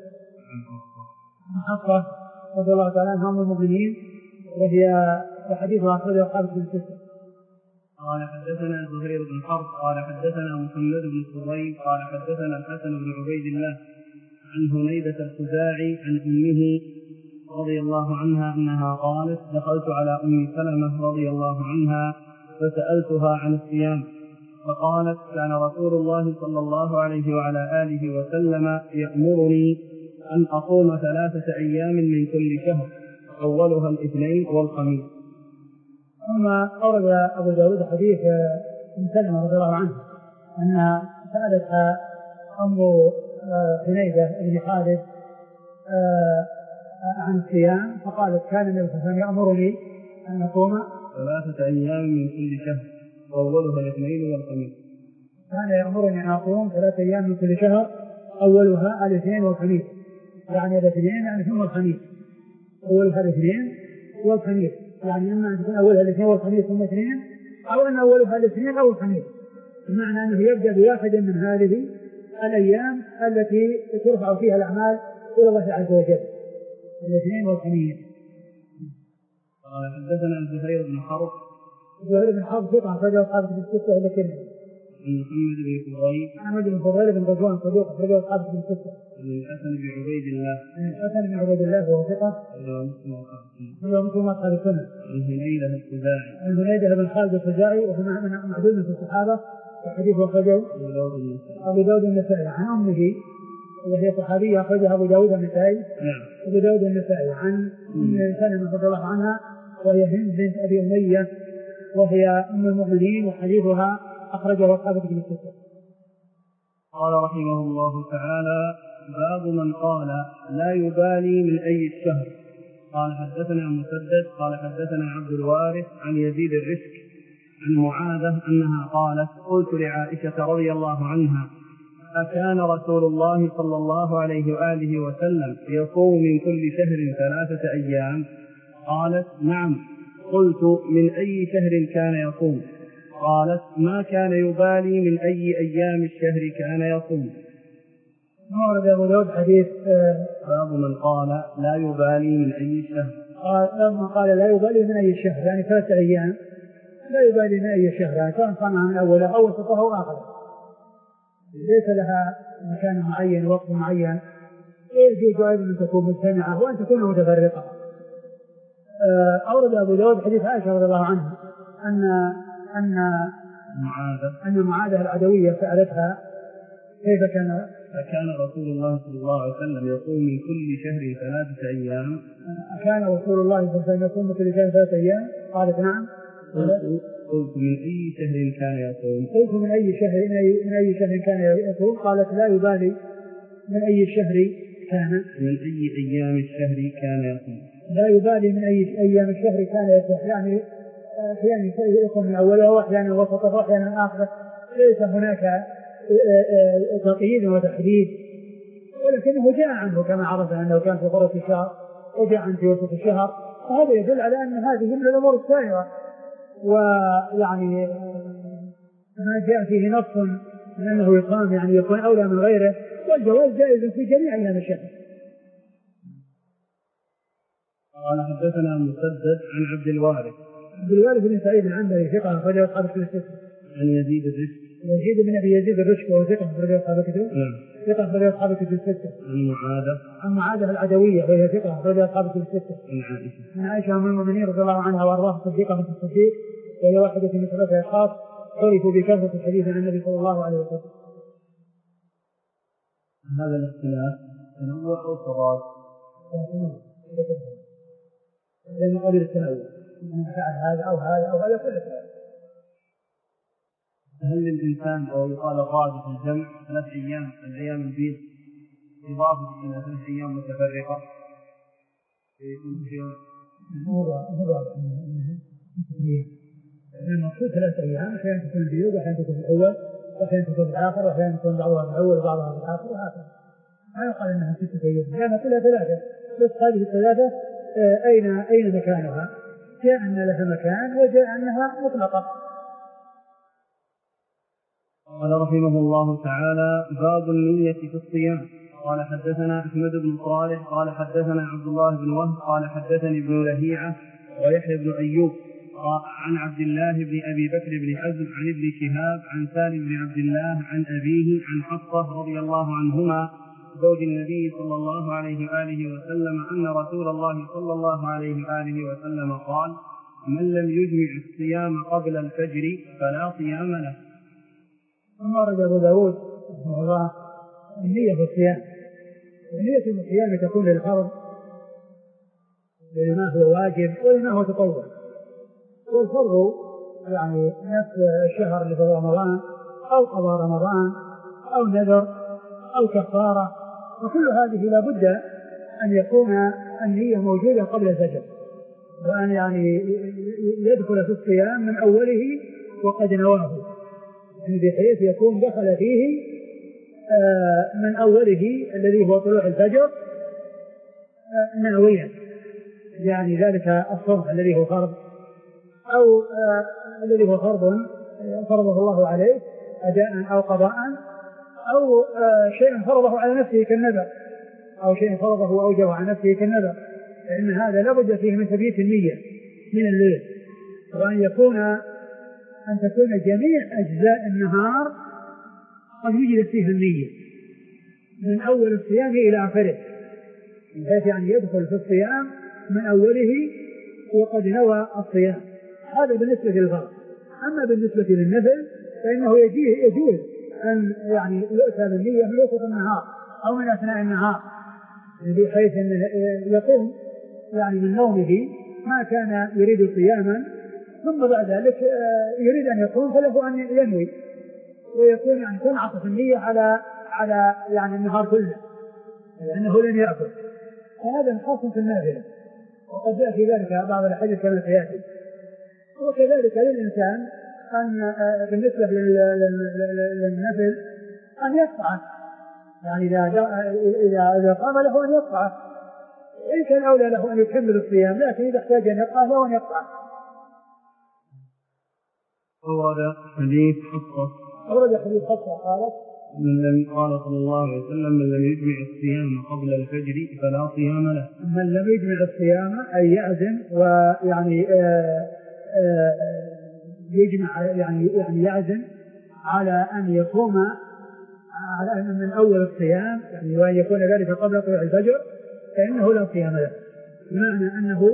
عن حفصة رضي الله تعالى عنها أم المؤمنين وهي حديثها أخرجه أصحاب السنة الستة. قال حدثنا زهير بن حرب قال حدثنا محمد بن صهيب قال حدثنا الحسن بن عبيد الله عن هنيدة الخزاعي عن أمه رضي الله عنها أنها قالت: دخلت على أم سلمة رضي الله عنها فسألتها عن الصيام فقالت كان رسول الله صلى الله عليه وعلى آله وسلم يأمرني أن أصوم ثلاثة أيام من كل شهر أولها الاثنين والخميس. ثم أورد أبو داود حديث أم سلمة رضي الله عنها أنها سألتها أم حنيدة بن خالد عن الصيام فقالت كان النبي صلى الله عليه وسلم يأمرني أن أصوم ثلاثة أيام من كل شهر أولها الاثنين والخميس. كان يأمرني أن أصوم ثلاثة أيام من كل شهر أولها الاثنين والخميس، يعني الاثنين يعني ثم الخميس، أولها الاثنين والخميس، يعني إما أن تكون أولها الاثنين والخميس ثم اثنين، أو أن أولها الاثنين أو الخميس، بمعنى أنه يبدأ بواحد من هذه الأيام التي ترفع فيها الأعمال إلى الله عز وجل، الاثنين والخميس. قال حدثنا زهير بن حرب زهير بن حرب ثقة أخرجه أصحاب الكتب الستة إلا كلمة. محمد بن فضيل محمد بن فضيل بن غزوان صدوق أخرجه أصحاب الكتب الستة. الحسن بن عبيد الله الحسن بن عبيد الله وهو ثقة هو مسلم أصحاب السنة. عن هنيدة الخزاعي عن هنيدة بن خالد الخزاعي وهو معدود في الصحابة وحديث أخرجه أبو داود النسائي. عن أمه وهي صحابية أخرجها أبو داود النسائي. نعم. أبو داود النسائي. عن أم سلمة رضي الله عنها وهي هند بنت أبي أمية وهي أم المؤمنين وحديثها أخرجه أصحاب الكتب الستة. قال رحمه الله تعالى باب من قال لا يبالي من أي الشهر. قال حدثنا مسدد قال حدثنا عبد الوارث عن يزيد الرشك عن معاذة أنها قالت قلت لعائشة رضي الله عنها أكان رسول الله صلى الله عليه وآله وسلم يصوم من كل شهر ثلاثة أيام؟ قالت نعم. قلت من أي شهر كان يصوم؟ قالت ما كان يبالي من أي أيام الشهر كان يصوم. ورد أبو داود حديث باب من قال لا يبالي من أي شهر. قال من قال لا يبالي من أي شهر يعني ثلاثة أيام لا يبالي من أي شهر، يعني كان صامها من أوله أو وسطه أو آخره، ليس لها مكان معين وقت معين، يجوز أيضا أن تكون مجتمعة وأن تكون متفرقة. أورد أبو داود حديث عائشة رضي الله عنها أن أن معاذة أن معاذة العدوية سألتها كيف كان أكان رسول الله صلى الله عليه وسلم يصوم من كل شهر ثلاثة أيام؟ أكان رسول الله صلى الله عليه وسلم يصوم من كل شهر ثلاثة أيام؟ قالت نعم. قلت من أي شهر كان يصوم؟ قلت من أي شهر من أي شهر كان يصوم؟ قالت لا يبالي من أي شهر كان من أي أيام الشهر كان يصوم. لا يبالي من أي أيام الشهر كان يصوم، يعني أحيانا يكون من أوله وأحيانا وسطه وأحيانا آخره، ليس هناك تقييد وتحديد، ولكنه جاء عنه كما عرفنا أنه كان في غرة الشهر وجاء عنه في وسط الشهر، وهذا يدل على أن هذه من الأمور السائرة، ويعني ما جاء فيه نص من أنه يقام يعني يكون أولى من غيره، والجواز جائز في جميع أيام الشهر. قال حدثنا مسدد عن عبد الوارث عبد الوارث بن سعيد العنبري ثقة أخرجه أصحاب الكتب الستة. عن يزيد الرشك يزيد بن أبي يزيد الرشك وهو ثقة أخرجه أصحاب الكتب. ثقة أخرجه أصحاب الكتب الستة. عن معاذة عن معاذة العدوية وهي ثقة أخرجه أصحاب الكتب الستة. عن عائشة عن عائشة أم المؤمنين رضي الله عنها وأرضاها الصديقة بنت الصديق وهي واحدة من ثلاثة أشخاص عرفوا بكثرة الحديث عن النبي صلى الله عليه وسلم. هذا الاختلاف تنوع أو تضاد؟ لأنه قبل التنوع من فعل هذا أو هذا أو هذا كله. هل للإنسان أو يقال الراجح الجمع ثلاث أيام الأيام البيض إضافة إلى ثلاث أيام متفرقة يكون فيها موضوع موضوع المقصود ثلاث أيام، أحيانا تكون البيض وأحيانا تكون في الأول وأحيانا تكون في الآخر وأحيانا تكون بعضها في الأول وبعضها في الآخر وهكذا. ما يقال أنها ستة أيام، لأنها كلها ثلاثة، بس هذه الثلاثة أين أين مكانها؟ جاء أن لها مكان وجاء أنها مطلقة. قال رحمه الله تعالى باب النية في الصيام. قال حدثنا أحمد بن صالح قال حدثنا عبد الله بن وهب قال حدثني ابن لهيعة ويحيى بن أيوب عن عبد الله بن أبي بكر بن حزم عن ابن شهاب عن سالم بن عبد الله عن أبيه عن حفصة رضي الله عنهما زوج النبي صلى الله عليه وآله وسلم أن رسول الله صلى الله عليه وآله وسلم قال من لم يجمع الصيام قبل الفجر فلا صيام له. ثم ورد أبو داود رحمه الله النية في الصيام، والنية في الصيام تكون للفرض لما هو واجب ولما هو تطوع. والفرض يعني نفس الشهر اللي في رمضان أو قضاء رمضان أو نذر أو كفارة، وكل هذه لا بد أن يكون النية موجودة قبل الفجر، وأن يعني يدخل في الصيام من أوله وقد نواه، بحيث يكون دخل فيه من أوله الذي هو طلوع الفجر ناويا، يعني ذلك الصوم الذي هو فرض أو الذي هو فرض فرضه الله عليه أداء أو قضاء، أو شيء فرضه على نفسه كالنذر، أو شيء فرضه وأوجب على نفسه كالنذر، فإن هذا لابد فيه من تثبيت النية من الليل، وأن يكون أن تكون جميع أجزاء النهار قد وجدت فيها النية من أول الصيام إلى آخره، بحيث يعني يدخل في الصيام من أوله وقد نوى الصيام. هذا بالنسبة للفرض. أما بالنسبة للنفل فإنه يجوز أن يعني يؤتى بالنية من وسط النهار أو من أثناء النهار، بحيث أنه يقوم يعني من نومه ما كان يريد صياما، ثم بعد ذلك يريد أن يقوم فله أن ينوي، ويكون يعني تنعطف النية على على يعني النهار كله لأنه لن يأكل، فهذا خاص في النافلة، وقد جاء في ذلك بعض الأحاديث كما سيأتي. وكذلك للإنسان أن بالنسبة للنفل أن يقطع، يعني إذا إذا قام له أن يقطع، إن كان أولى له أن يكمل الصيام، لكن إذا احتاج أن يقطع له أن يقطع. أورد حديث حفصة أورد حديث حفصة قالت من لم قال صلى الله عليه وسلم من لم يجمع الصيام قبل الفجر فلا صيام له. من لم يجمع الصيام أي يعزم ويعني آآ آآ يجمع يعني يعني يعزم على أن يقوم على أن من أول الصيام يعني وأن يكون ذلك قبل طلوع الفجر فإنه لا صيام له، بمعنى أنه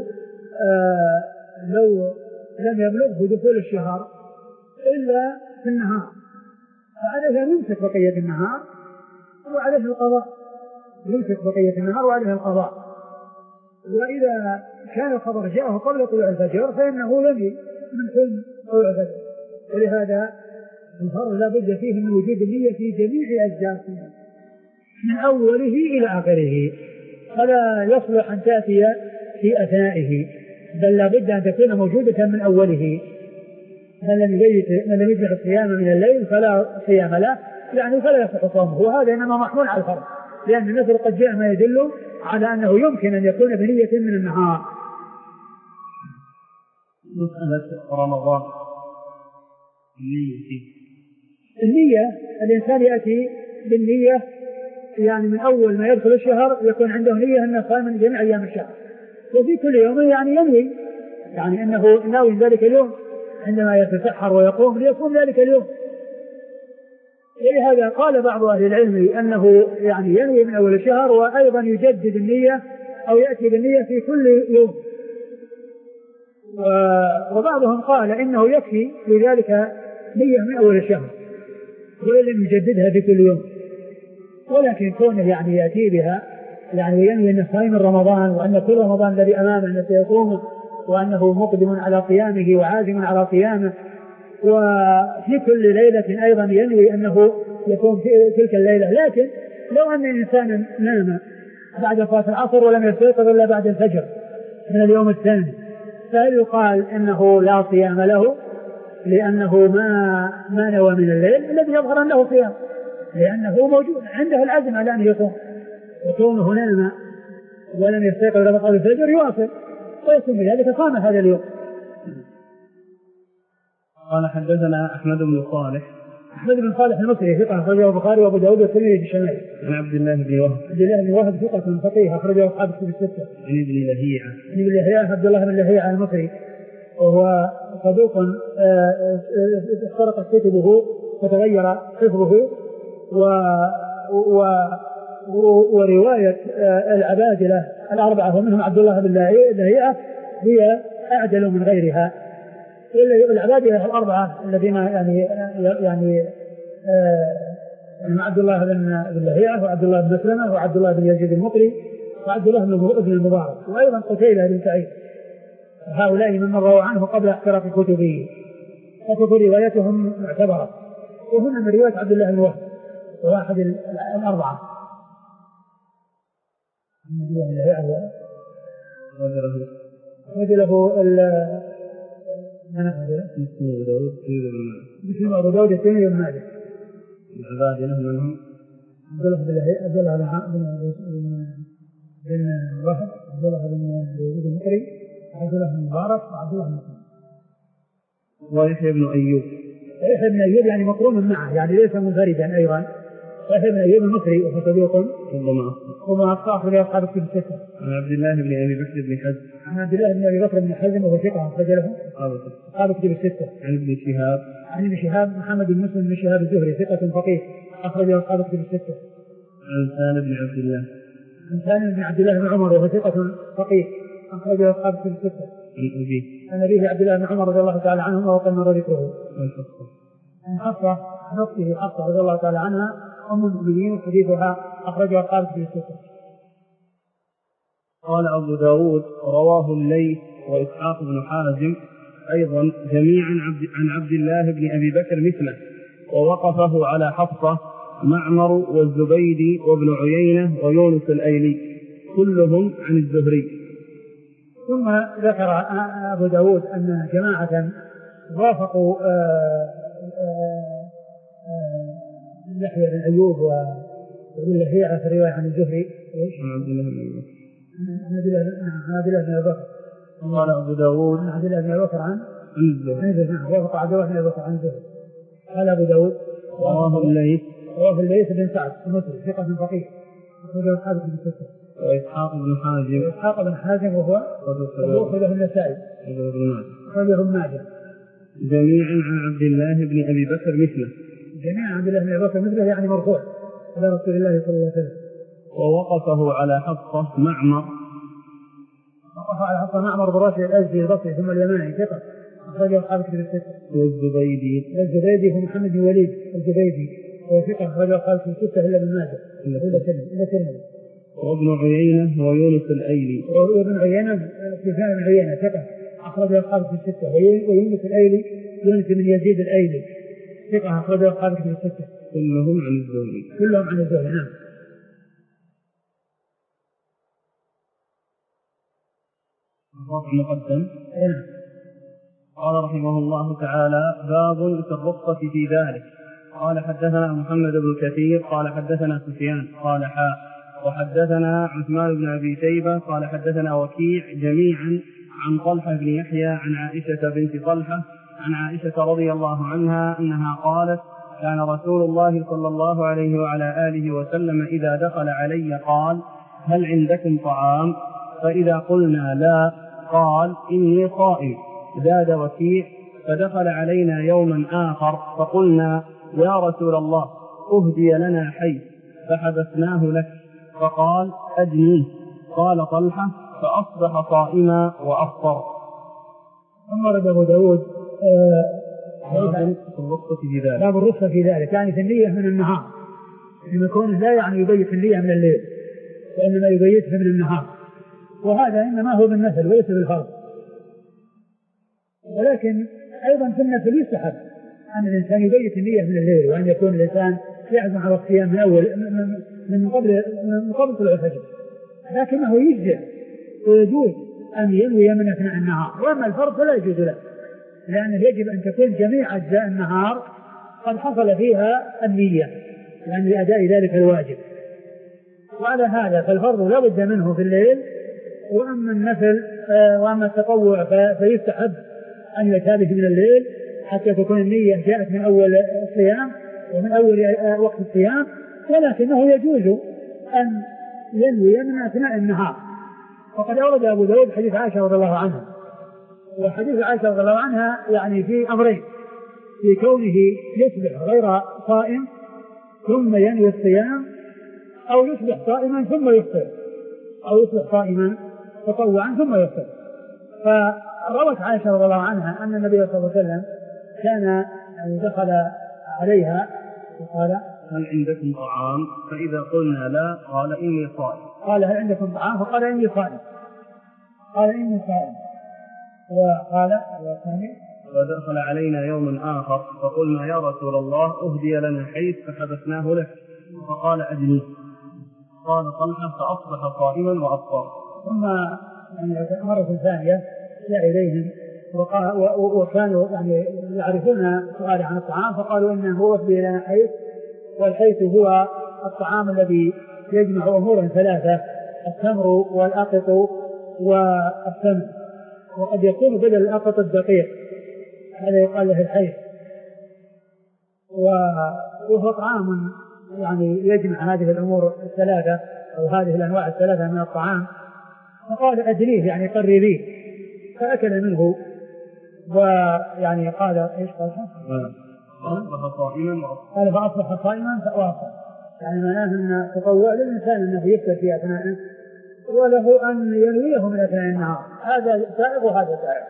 لو لم يبلغه دخول الشهر إلا في النهار فعليه أن يمسك بقية النهار وعليه القضاء، يمسك بقية النهار وعليه القضاء. وإذا كان الخبر جاءه قبل طلوع الفجر فإنه يجي من حين طلوع الفجر، ولهذا الفرض لا بد فيه من وجود النية في جميع أجزاء من أوله إلى آخره، فلا يصلح أن تأتي في أثنائه، بل لا بد أن تكون موجودة من أوله. من لم يجمع الصيام من الليل فلا صيام له، يعني فلا يصح صومه، وهذا إنما محمول على الفرض، لأن النصر قد جاء ما يدل على أنه يمكن أن يكون بنية من النهار. مسألة رمضان النية النية الإنسان يأتي بالنية يعني من أول ما يدخل الشهر يكون عنده نية أنه صائم من جميع أيام الشهر، وفي كل يوم يعني ينوي يعني أنه ناوي ذلك اليوم عندما يتسحر ويقوم ليقوم ذلك اليوم. ولهذا قال بعض أهل العلم أنه يعني ينوي من أول الشهر وأيضا يجدد النية أو يأتي بالنية في كل يوم، وبعضهم قال إنه يكفي لذلك نية من أول الشهر وإن لم يجددها في كل يوم، ولكن كونه يعني يأتي بها يعني ينوي أنه صائم رمضان وأن كل رمضان الذي أمامه أنه سيقوم وأنه مقدم على قيامه وعازم على قيامه، وفي كل ليلة أيضا ينوي أنه يكون في تلك الليلة. لكن لو أن إنسانا نام بعد صلاة العصر ولم يستيقظ إلا بعد الفجر من اليوم الثاني فهل يقال إنه لا صيام له لأنه ما ما نوى من الليل؟ الذي يظهر أنه صيام، لأنه موجود عنده العزم على أن يقوم، وكونه نام ولم يستيقظ إلا بعد الفجر يواصل ويكون بذلك صام هذا اليوم. قال حدثنا أحمد بن صالح أحمد بن صالح المصري ثقة أخرجه البخاري وأبو داود والترمذي في الشمائل. عن عبد الله بن وهب عبد الله بن وهب ثقة فقيه أخرجه أصحاب الكتب الستة. عن ابن لهيعة عن ابن لهيعة عبد الله بن لهيعة المصري وهو صدوق اخترقت كتبه فتغير حفظه و... و... ورواية العبادلة الأربعة ومنهم عبد الله بن لهيعة هي أعدل من غيرها. العبادة الأربعة الذين يعني يعني آه عبد الله بن لهيعة وعبد الله بن مسلمة وعبد الله بن يزيد المقري وعبد الله بن المبارك وأيضا قتيبة بن سعيد، هؤلاء من رووا عنه قبل احتراق كتبه وكتب روايتهم معتبرة. وهنا من رواية عبد الله بن وهب واحد الأربعة وجله ال مسلم أبو داود الترمذي بن ماجه. العباد منهم عبد الله بن عبد الله بن وهب عبد الله بن يزيد المقري عبد الله بن مبارك وعبد الله بن مسلم ويحيى بن أيوب. يحيى بن أيوب يعني مقرون معه يعني ليس منفردا أيضا. يحيى بن أيوب المصري وهو صديق وما أخطأ في أصحاب الكتب الستة. عن عبد الله بن أبي بكر بن حزم. عن عبد الله بن أبي بكر بن حزم وهو ثقة أخرج له أصحاب الكتب الستة. عن ابن شهاب. عن ابن شهاب محمد بن مسلم بن شهاب الزهري ثقة فقيه أخرج له أصحاب الكتب الستة. عن سالم بن عبد الله. عن سالم بن عبد الله بن عمر وهو ثقة فقيه أخرج له أصحاب الكتب الستة. عن أبيه. عن أبيه عبد الله بن عمر رضي الله تعالى عنهما وقد مر ذكره. عن حفصة. عن حفصة نفسه حفصة رضي الله تعالى عنها أم المؤمنين حديثها أخرجها الخالد في الستة. قال أبو داود رواه الليث وإسحاق بن حازم أيضا جميعا عن عبد الله بن أبي بكر مثله، ووقفه على حفصة معمر والزبيدي وابن عيينة ويونس الأيلي كلهم عن الزهري. ثم ذكر أبو داود أن جماعة وافقوا يحيى بن أيوب وابن لهيعة في الرواية عن الزهري. عن عبد الله بن أبي بكر. عن عبد الله بن أبي بكر. قال أبو داود عن عبد الله بن أبي بكر عن الزهري. نعم وافق عبد الله بن أبي بكر عن الزهري. قال أبو داود رواه الليث رواه الليث بن سعد المصري ثقة فقيه أخرجه أصحاب الكتب الستة. وإسحاق بن حازم. وإسحاق بن حازم وهو أخرجه النسائي أخرجه ابن ماجه. جميعا عن عبد الله بن أبي بكر مثله. جميعا عبد الله بن أبي بكر مثله يعني مرفوع إلى رسول الله صلى الله عليه وسلم. ووقفه على حفصة معمر. وقف على حفصة معمر براشد الأزدي البصري ثم اليماني ثقة أخرجه أصحاب الكتب الستة. والزبيدي. الزبيدي هو محمد بن وليد الزبيدي وهو ثقة أخرجه أصحاب الكتب الستة إلا ابن ماجه إلا ترمذي. وابن عيينة ويونس الأيلي. وابن عيينة سفيان بن عيينة ثقة أخرجه أصحاب الكتب الستة. ويونس الأيلي يونس بن يزيد الأيلي ثقة أخرجه أصحاب الكتب الستة. كلهم عن الزهري. كلهم عن الزهري. نعم. مقدم. قال رحمه الله تعالى باب في الرخصة في ذلك. قال حدثنا محمد بن كثير قال حدثنا سفيان قال حاء وحدثنا عثمان بن أبي شيبة قال حدثنا وكيع جميعا عن طلحة بن يحيى عن عائشة بنت طلحة عن عائشة رضي الله عنها أنها قالت كان رسول الله صلى الله عليه وعلى آله وسلم إذا دخل علي قال هل عندكم طعام؟ فإذا قلنا لا قال إني صائم. زاد وكيع فدخل علينا يوما آخر فقلنا يا رسول الله أهدي لنا حي فحبسناه لك فقال أجنيه. قال طلحة فأصبح صائما وأفطر. أمر أبو داود باب الرخصة في ذلك. باب الرخصة في ذلك يعني في النية من النهار لما يكون لا يعني يبيت النية من الليل وإنما يبيتها من النهار، وهذا إنما هو بالنفل وليس بالفرض. ولكن أيضا في النفل يستحب أن الإنسان يبيت النية من الليل وأن يكون الإنسان يعزم على الصيام من أول من قبل من قبل طلوع الفجر، لكنه يجزئ ويجوز أن ينوي من أثناء النهار. وأما الفرض فلا يجوز له لأنه يجب أن تكون جميع أجزاء النهار قد حصل فيها النية يعني لأداء ذلك الواجب. وعلى هذا فالفرض لا بد منه في الليل، وأما النفل وأما التطوع فيستحب أن يتابه من الليل حتى تكون النية جاءت من أول الصيام ومن أول وقت الصيام، ولكنه يجوز أن ينوي من أثناء النهار. وقد أورد أبو داود حديث عائشة رضي الله عنها، وحديث عائشة رضي الله عنها يعني في أمرين: في كونه يصبح غير صائم ثم ينوي الصيام، أو يصبح صائما ثم يفطر، أو يصبح صائما تطوعا ثم يفطر. روت عائشة رضي الله عنها أن النبي صلى الله عليه وسلم كان يعني دخل عليها وقال هل عندكم طعام؟ فإذا قلنا لا قال إني صائم. قال هل عندكم طعام؟ فقال إني صائم. قال إني صائم. وقال ودخل علينا يوم آخر فقلنا يا رسول الله أهدي لنا حيث فحبسناه لك فقال أجني. قال طلحة فأصبح صائما وأفطر. ثم يعني مرة ثانية جاء إليهم وكانوا يعني يعرفون سؤال عن الطعام فقالوا إنه هو أهدي لنا حيث، والحيث هو الطعام الذي يجمع أمورا ثلاثة: التمر والأقط والسمن، وقد يكون بدل الأقط الدقيق، هذا يقال له الحيث، وهو طعام يعني يجمع هذه الأمور الثلاثة أو هذه الأنواع الثلاثة من الطعام. فقال أدريه يعني قربيه، فأكل منه ويعني قال إيش قال؟ فأصبح صائما قال فأصبح صائما فأواصل، يعني معناه أن تطوع للإنسان أنه يفطر في أثناء وله أن ينويه من أثناء النهار، هذا سائغ وهذا سائغ.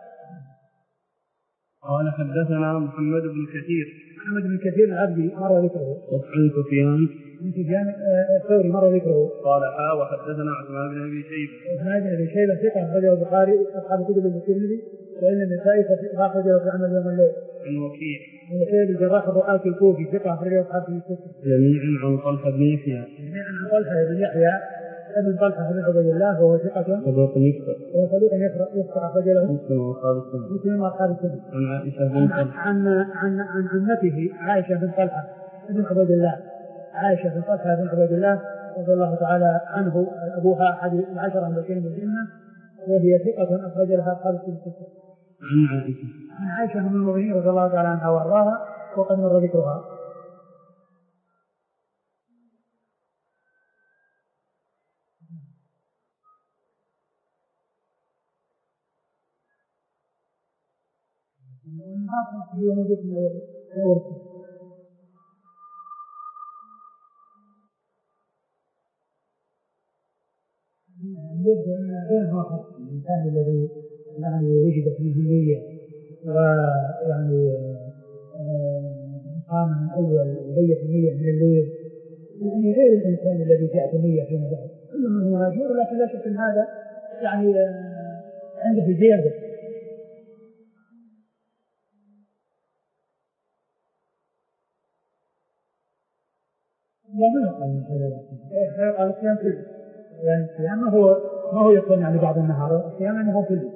قال حدثنا محمد بن كثير محمد بن كثير العبدي مر ذكره. عن سفيان عن سفيان الثوري مر ذكره. قال حا وحدثنا عثمان بن أبي شيبة. عثمان بن أبي شيبة ثقة أخرجه البخاري أصحاب كتب الترمذي، وإن النسائي أخرجه في عمل يوم الليل. عن وكيع عن وكيع الجراح الرؤاة الكوفي ثقة أخرجه أصحاب كتب الترمذي. جميعا عن طلحة بن يحيى. جميعا عن طلحة بن يحيى ابن طلحة بن عبد الله وهو ثقة صدوق يكثر. وهو صدوق يكثر أخرج له مسلم وأصحاب السنة. مسلم وأصحاب السنة. عن عائشة بن طلحة. عن عن عن عمته عائشة بن طلحة بن عبد الله. عائشة بن طلحة بن عبد الله رضي الله تعالى عنه، أبوها أحد العشرة المبشرين بالجنة، وهي ثقة أخرج لها أصحاب السنة. عن عائشة. عن عائشة أم المؤمنين رضي الله تعالى عنها وأرضاها وقد مر ذكرها. هي موجود من أول يبدو أن غير واحد الإنسان الذي يعني وجد فيه النية ويعني قام من أول وبيت النية من الليل، يعني غير الإنسان الذي جاءت النية فيما بعد، كل من هو ماجور، لكن لا شك أن هذا يعني عنده زيادة. لا ما يقال من هذا الصيام كله، يعني الصيام ما هو ما هو يكون يعني بعد النهار، الصيام يعني هو كله.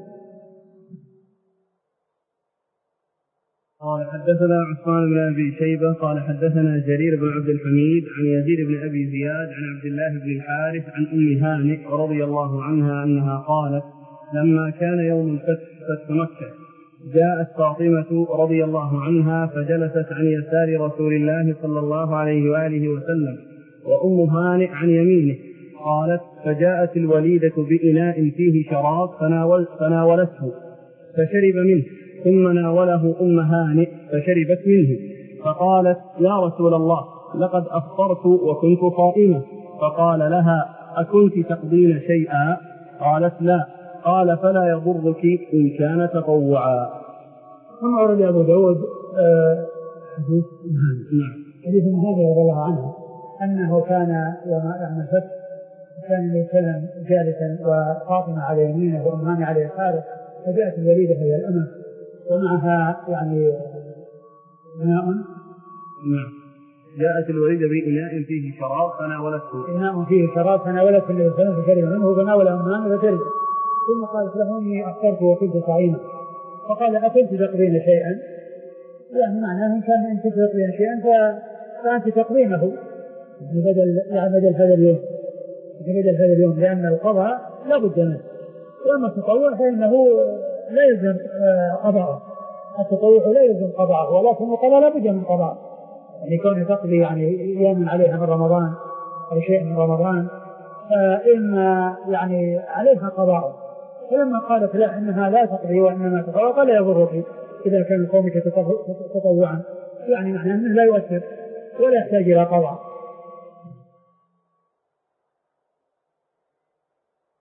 قال حدثنا عثمان بن أبي شيبة قال حدثنا جرير بن عبد الحميد عن يزيد بن أبي زياد عن عبد الله بن الحارث عن أم هانئ رضي الله عنها أنها قالت: لما كان يوم الفتح فتح مكة جاءت فاطمة رضي الله عنها فجلست عن يسار رسول الله صلى الله عليه وآله وسلم، وأم هانئ عن يمينه. قالت: فجاءت الوليدة بإناء فيه شراب فناول فناولته فشرب منه، ثم ناوله أم هانئ فشربت منه، فقالت: يا رسول الله لقد أفطرت وكنت صائمة. فقال لها: أكنت تقضين شيئا؟ قالت: لا. قال: فلا يضرك إن كان تطوعا. ثم أورد أبو داود حديث حديث أم هانئ رضي الله عنها أنه كان يوم الفتح كان النبي صلى الله عليه وسلم جالسا وفاطمة على يمينه وأم هانئ على يساره، فجاءت الوليدة وهي الأمة ومعها يعني ماء. نعم. جاءت الوليدة بإناء فيه شراب فناولته. إناء فيه شراب فناولته النبي صلى الله عليه وسلم فشرب منه فناوله أم هانئ فشرب، ثم قالت له: إني أفطرت وكنت صائمة. فقال: أكنت تقضين شيئا؟ يعني معناه إن كان أنت تقضين شيئا فأنت تقضينه بدل يعني بدل هذا اليوم بدل هذا اليوم لأن القضاء لا بد منه، وأما التطوع فإنه لا يلزم قضاءه، التطوع لا يلزم قضاءه، ولكن القضاء لا بد من قضاء، يعني كونه تقضي يعني يوم عليها من رمضان أو شيء من رمضان فإما يعني عليها قضاءه. فلما قالت لا إنها لا تقضي وإنما تطوع قال: يضرك إذا كان قومك تطوعا، يعني معناه أنه لا يؤثر ولا يحتاج إلى قضاء.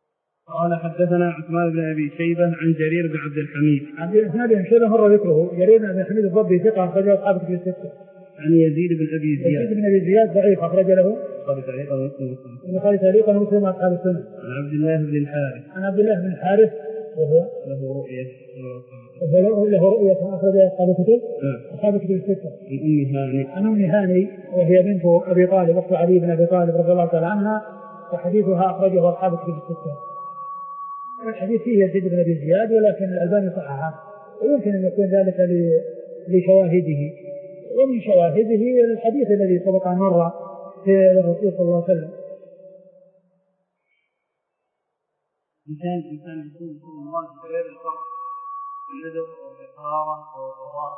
قال حدثنا عثمان بن أبي شيبة عن جرير بن عبد الحميد. عبد الحميد بن شيبة مر ذكره. جرير بن عبد الحميد الضبي ثقة أخرج له أصحاب الكتب الستة. عن يزيد بن أبي زياد. يزيد بن أبي زياد ضعيف أخرج له البخاري تعليقا ومسلم أصحاب السنة. عن عبد الله بن الحارث. عن عبد الله بن الحارث وهو له رؤية وهو له رؤية أخرج أصحاب الكتب أصحاب الكتب الستة. عن أم هاني. عن أم هاني وهي بنت أبي طالب أخت علي بن أبي طالب رضي الله تعالى عنها وحديثها أخرجه أصحاب الكتب الستة. الحديث فيه يزيد بن أبي زياد ولكن الألباني صححه ويمكن أن يكون ذلك لشواهده ومن شواهده الحديث الذي سبق أن مر في الرسول صلى الله عليه وسلم. إنسان إنسان يكون يكون الله غير الفرق الندب والإقرار والقضاء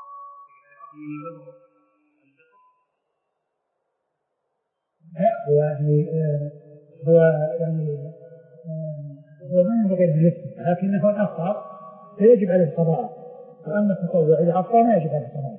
هو يعني هو يعني هو ما ينبغي أن يفتح لكنه الأخطر فيجب عليه القضاء وأما التطوع إذا أخطر ما يجب عليه القضاء.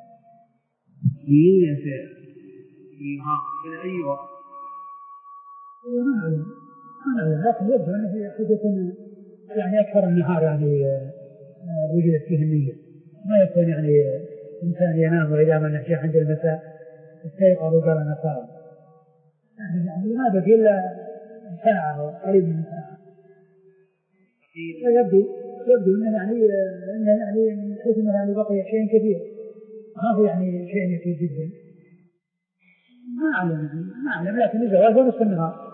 مين يسير فيها إلى أي وقت؟ ما أعلم ما أعلم لكن يبدو أنه يكون يعني أكثر النهار يعني وجدت فيه النية ما يكون يعني إنسان ينام وإذا ما نحشي عند المساء استيقظ وقال أنا صائم يعني ما بقي إلا ساعة أو قريب من ساعة. يبدو يبدو أنه يعني أنه يعني من حيث أنه يعني بقي شيء كثير ما هو يعني شيء يكثير جدا ما أعلم ما أعلم لكن الزواج ونصف النهار.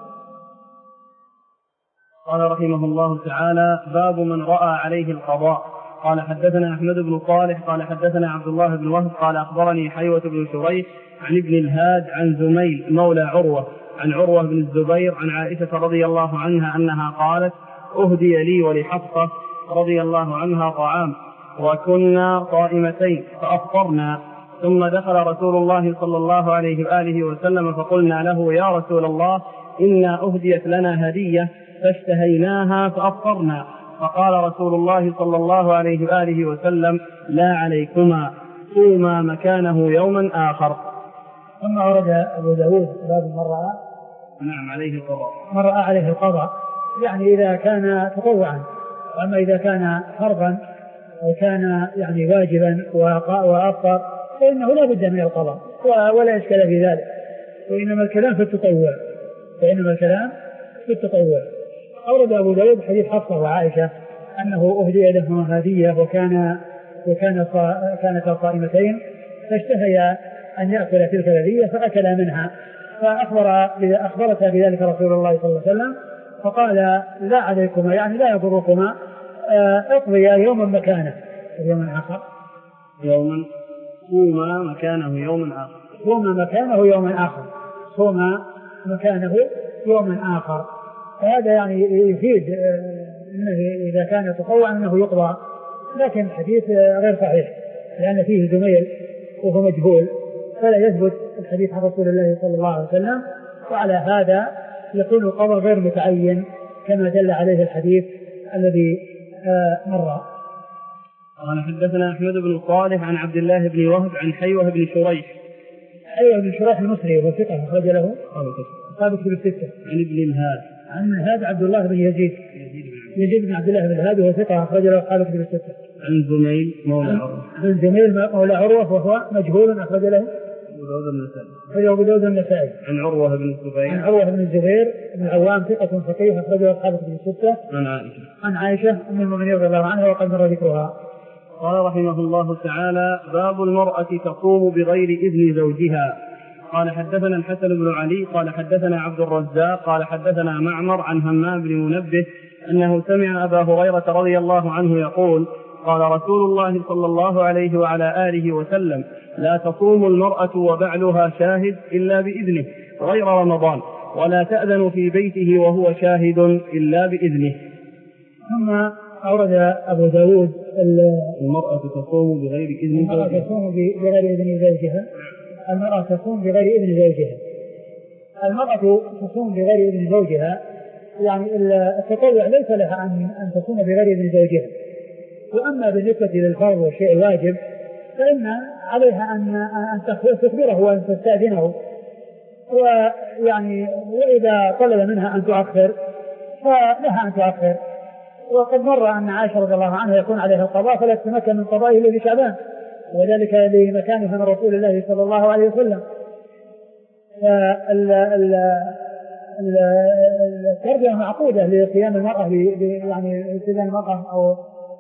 قال رحمه الله تعالى باب من رأى عليه القضاء. قال حدثنا أحمد بن صالح قال حدثنا عبد الله بن وهب قال أخبرني حيوة بن شريح عن ابن الهاد عن زميل مولى عروة عن عروة بن الزبير عن عائشة رضي الله عنها أنها قالت أهدي لي ولحفصة رضي الله عنها طعام وكنا صائمتين فأفطرنا ثم دخل رسول الله صلى الله عليه وآله وسلم فقلنا له يا رسول الله إنا أهديت لنا هدية فاشتهيناها فأفطرنا فقال رسول الله صلى الله عليه وآله وسلم لا عليكما صوما مكانه يوما آخر. ثم ورد أبو داود باب من رأى نعم عليه القضاء من رأى عليه القضاء يعني إذا كان تطوعا وأما إذا كان فرضا وكان يعني واجبا وأفطر فإنه لا بد من القضاء ولا إشكال في ذلك وإنما الكلام في التطوع وإنما الكلام في التطوع. أورد أبو داود حديث حفصة وعائشة أنه أهدي لهما هدية وكان وكان كانتا صائمتين فاشتهيا أن يأكل تلك الهدية فأكلا منها فأخبر أخبرتها بذلك رسول الله صلى الله عليه وسلم فقال لا عليكما يعني لا يضركما اقضيا يوما مكانه يوما آخر يوما صوما مكانه يوما آخر صوما مكانه يوما آخر صوما مكانه يوما آخر. فهذا يعني يفيد أنه إذا كان تطوعا أنه يقضى لكن الحديث غير صحيح لأن فيه زميل وهو مجهول فلا يثبت الحديث عن رسول الله صلى الله عليه وسلم وعلى هذا يكون القضاء غير متعين كما دل عليه الحديث الذي مر. قال حدثنا أحمد بن صالح عن عبد الله بن وهب عن حيوة بن شريح حيوة بن شريح المصري وهو ثقة أخرج له أصحاب الكتب الستة. عن ابن الهاد عن هذا عبد الله بن يزيد يزيد بن عبد الله بن الهاد وهو ثقة أخرج له أصحاب الكتب الستة. عن زميل مولى عروة عن زميل مولى عروة وهو مجهول أخرج له أبو داود النسائي. عن عروة بن الزبير عن عروة بن الزبير بن العوام ثقة فقيه أخرج له أصحاب الكتب الستة. عن عائشة عن عائشة أم المؤمنين رضي الله عنها وقد مر ذكرها. قال رحمه الله تعالى باب المرأة تصوم بغير إذن زوجها. قال حدثنا الحسن بن علي قال حدثنا عبد الرزاق قال حدثنا معمر عن همام بن منبه أنه سمع أبا هريرة رضي الله عنه يقول قال رسول الله صلى الله عليه وعلى آله وسلم لا تصوم المرأة وبعلها شاهد إلا بإذنه غير رمضان ولا تأذن في بيته وهو شاهد إلا بإذنه. ثم أورد أبو داود المرأة تصوم بغير إذن المرأة تصوم بغير إذن زوجها المرأة تصوم بغير إذن زوجها المرأة تصوم بغير إذن زوجها يعني التطوع ليس لها أن أن تصوم بغير إذن زوجها. وأما بالنسبة للفرض والشيء الواجب فإن عليها أن أن تخبره وأن تستأذنه ويعني وإذا طلب منها أن تؤخر فلها أن تؤخر. وقد مر أن عائشة رضي الله عنها يكون عليها القضاء فلا تتمكن من قضائه إلا في شعبان، وذلك لمكانها من رسول الله صلى الله عليه وسلم. التربية معقودة لقيام المرأة يعني التزام المرأة أو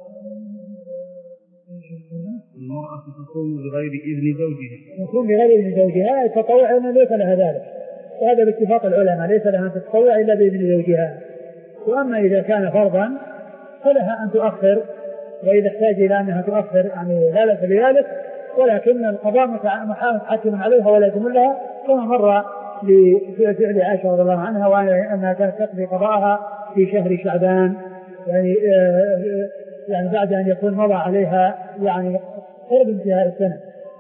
المرأة تصوم بغير إذن زوجها تصوم بغير إذن زوجها التطوع ليس لها ذلك، وهذا باتفاق العلماء ليس لها أن تتطوع إلا بإذن زوجها. وأما إذا كان فرضا فلها أن تؤخر، وإذا احتاج إلى أنها تؤخر يعني لا بأس بذلك، ولكن القضاء متحكم عليها ولا يتم لها، كما مر لفعل عائشة رضي الله عنها وأنها كانت تقضي قضاءها في شهر شعبان يعني يعني بعد أن يكون مضى عليها يعني قرب انتهاء السنة.